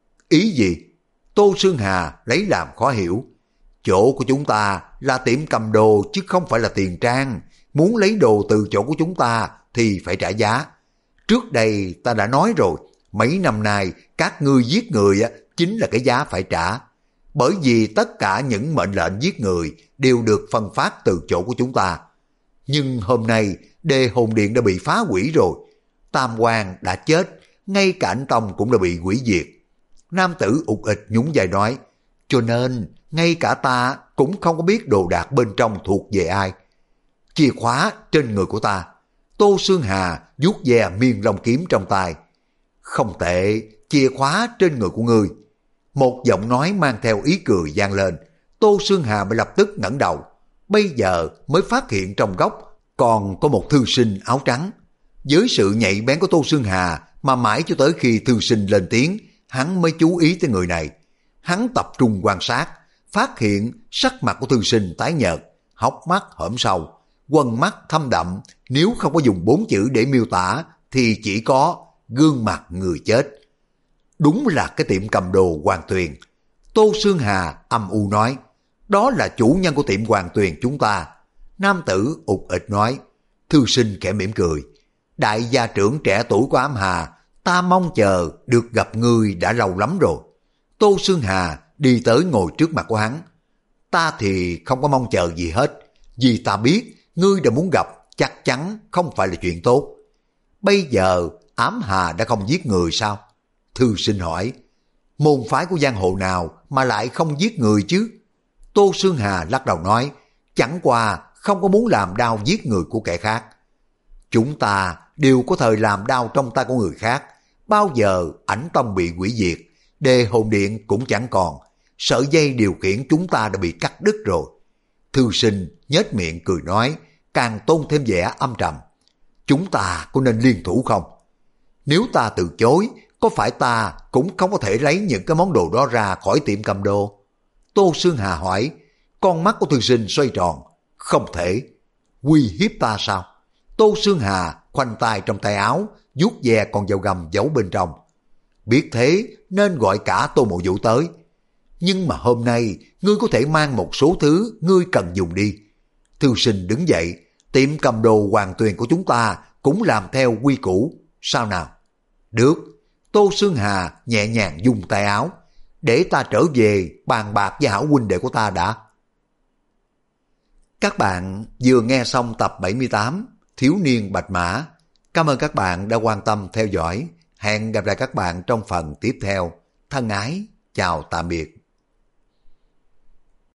Ý gì? Tô Xương Hà lấy làm khó hiểu. Chỗ của chúng ta là tiệm cầm đồ chứ không phải là tiền trang. Muốn lấy đồ từ chỗ của chúng ta thì phải trả giá. Trước đây ta đã nói rồi, mấy năm nay các ngươi giết người chính là cái giá phải trả. Bởi vì tất cả những mệnh lệnh giết người đều được phân phát từ chỗ của chúng ta. Nhưng hôm nay Đê Hồn Điện đã bị phá hủy rồi. Tam Quan đã chết, ngay cả anh Tông cũng đã bị hủy diệt. Nam tử ụt ịch nhún vai nói, cho nên ngay cả ta cũng không có biết đồ đạc bên trong thuộc về ai. Chìa khóa trên người của ta. Tô Xương Hà vuốt ve miên long kiếm trong tay. Không tệ, chìa khóa trên người của ngươi. Một giọng nói mang theo ý cười vang lên. Tô Xương Hà mới lập tức ngẩng đầu. Bây giờ mới phát hiện trong góc còn có một thư sinh áo trắng. Với sự nhạy bén của Tô Xương Hà mà mãi cho tới khi thư sinh lên tiếng, hắn mới chú ý tới người này. Hắn tập trung quan sát, phát hiện sắc mặt của Thư Sinh tái nhợt, hốc mắt hõm sâu, quầng mắt thâm đậm, nếu không có dùng bốn chữ để miêu tả thì chỉ có gương mặt người chết. Đúng là cái tiệm cầm đồ Hoàng Tuyền. Tô Xương Hà âm u nói, đó là chủ nhân của tiệm Hoàng Tuyền chúng ta. Nam tử ụt ịch nói. Thư Sinh khẽ mỉm cười, đại gia trưởng trẻ tuổi của Ám Hà, ta mong chờ được gặp ngươi đã lâu lắm rồi. Tô Xương Hà đi tới ngồi trước mặt của hắn. Ta thì không có mong chờ gì hết, vì ta biết ngươi đã muốn gặp chắc chắn không phải là chuyện tốt. Bây giờ Ám Hà đã không giết người sao? Thư Sinh hỏi. Môn phái của giang hồ nào mà lại không giết người chứ? Tô Xương Hà lắc đầu nói, chẳng qua không có muốn làm đau giết người của kẻ khác. Chúng ta đều có thời làm đau trong tay của người khác, bao giờ ảnh tông bị hủy diệt, đề hồn điện cũng chẳng còn, sợi dây điều khiển chúng ta đã bị cắt đứt rồi. Thư Sinh nhếch miệng cười nói, càng tôn thêm vẻ âm trầm. Chúng ta có nên liên thủ không? Nếu ta từ chối, có phải ta cũng không có thể lấy những cái món đồ đó ra khỏi tiệm cầm đồ? Tô Xương Hà hỏi. Con mắt của Thư Sinh xoay tròn. Không thể. Uy hiếp ta sao? Tô Xương Hà khoanh tay trong tay áo, vuốt ve con dao găm giấu bên trong. Biết thế nên gọi cả Tô Mộ Vũ tới. Nhưng mà hôm nay ngươi có thể mang một số thứ ngươi cần dùng đi. Thư Sinh đứng dậy, tiệm cầm đồ Hoàng Tuyền của chúng ta cũng làm theo quy củ, sao nào? Được. Tô Xương Hà nhẹ nhàng dùng tay áo, để ta trở về bàn bạc với hảo huynh đệ của ta đã. Các bạn vừa nghe xong tập bảy mươi tám Thiếu niên Bạch Mã. Cảm ơn các bạn đã quan tâm theo dõi. Hẹn gặp lại các bạn trong phần tiếp theo. Thân ái, chào tạm biệt.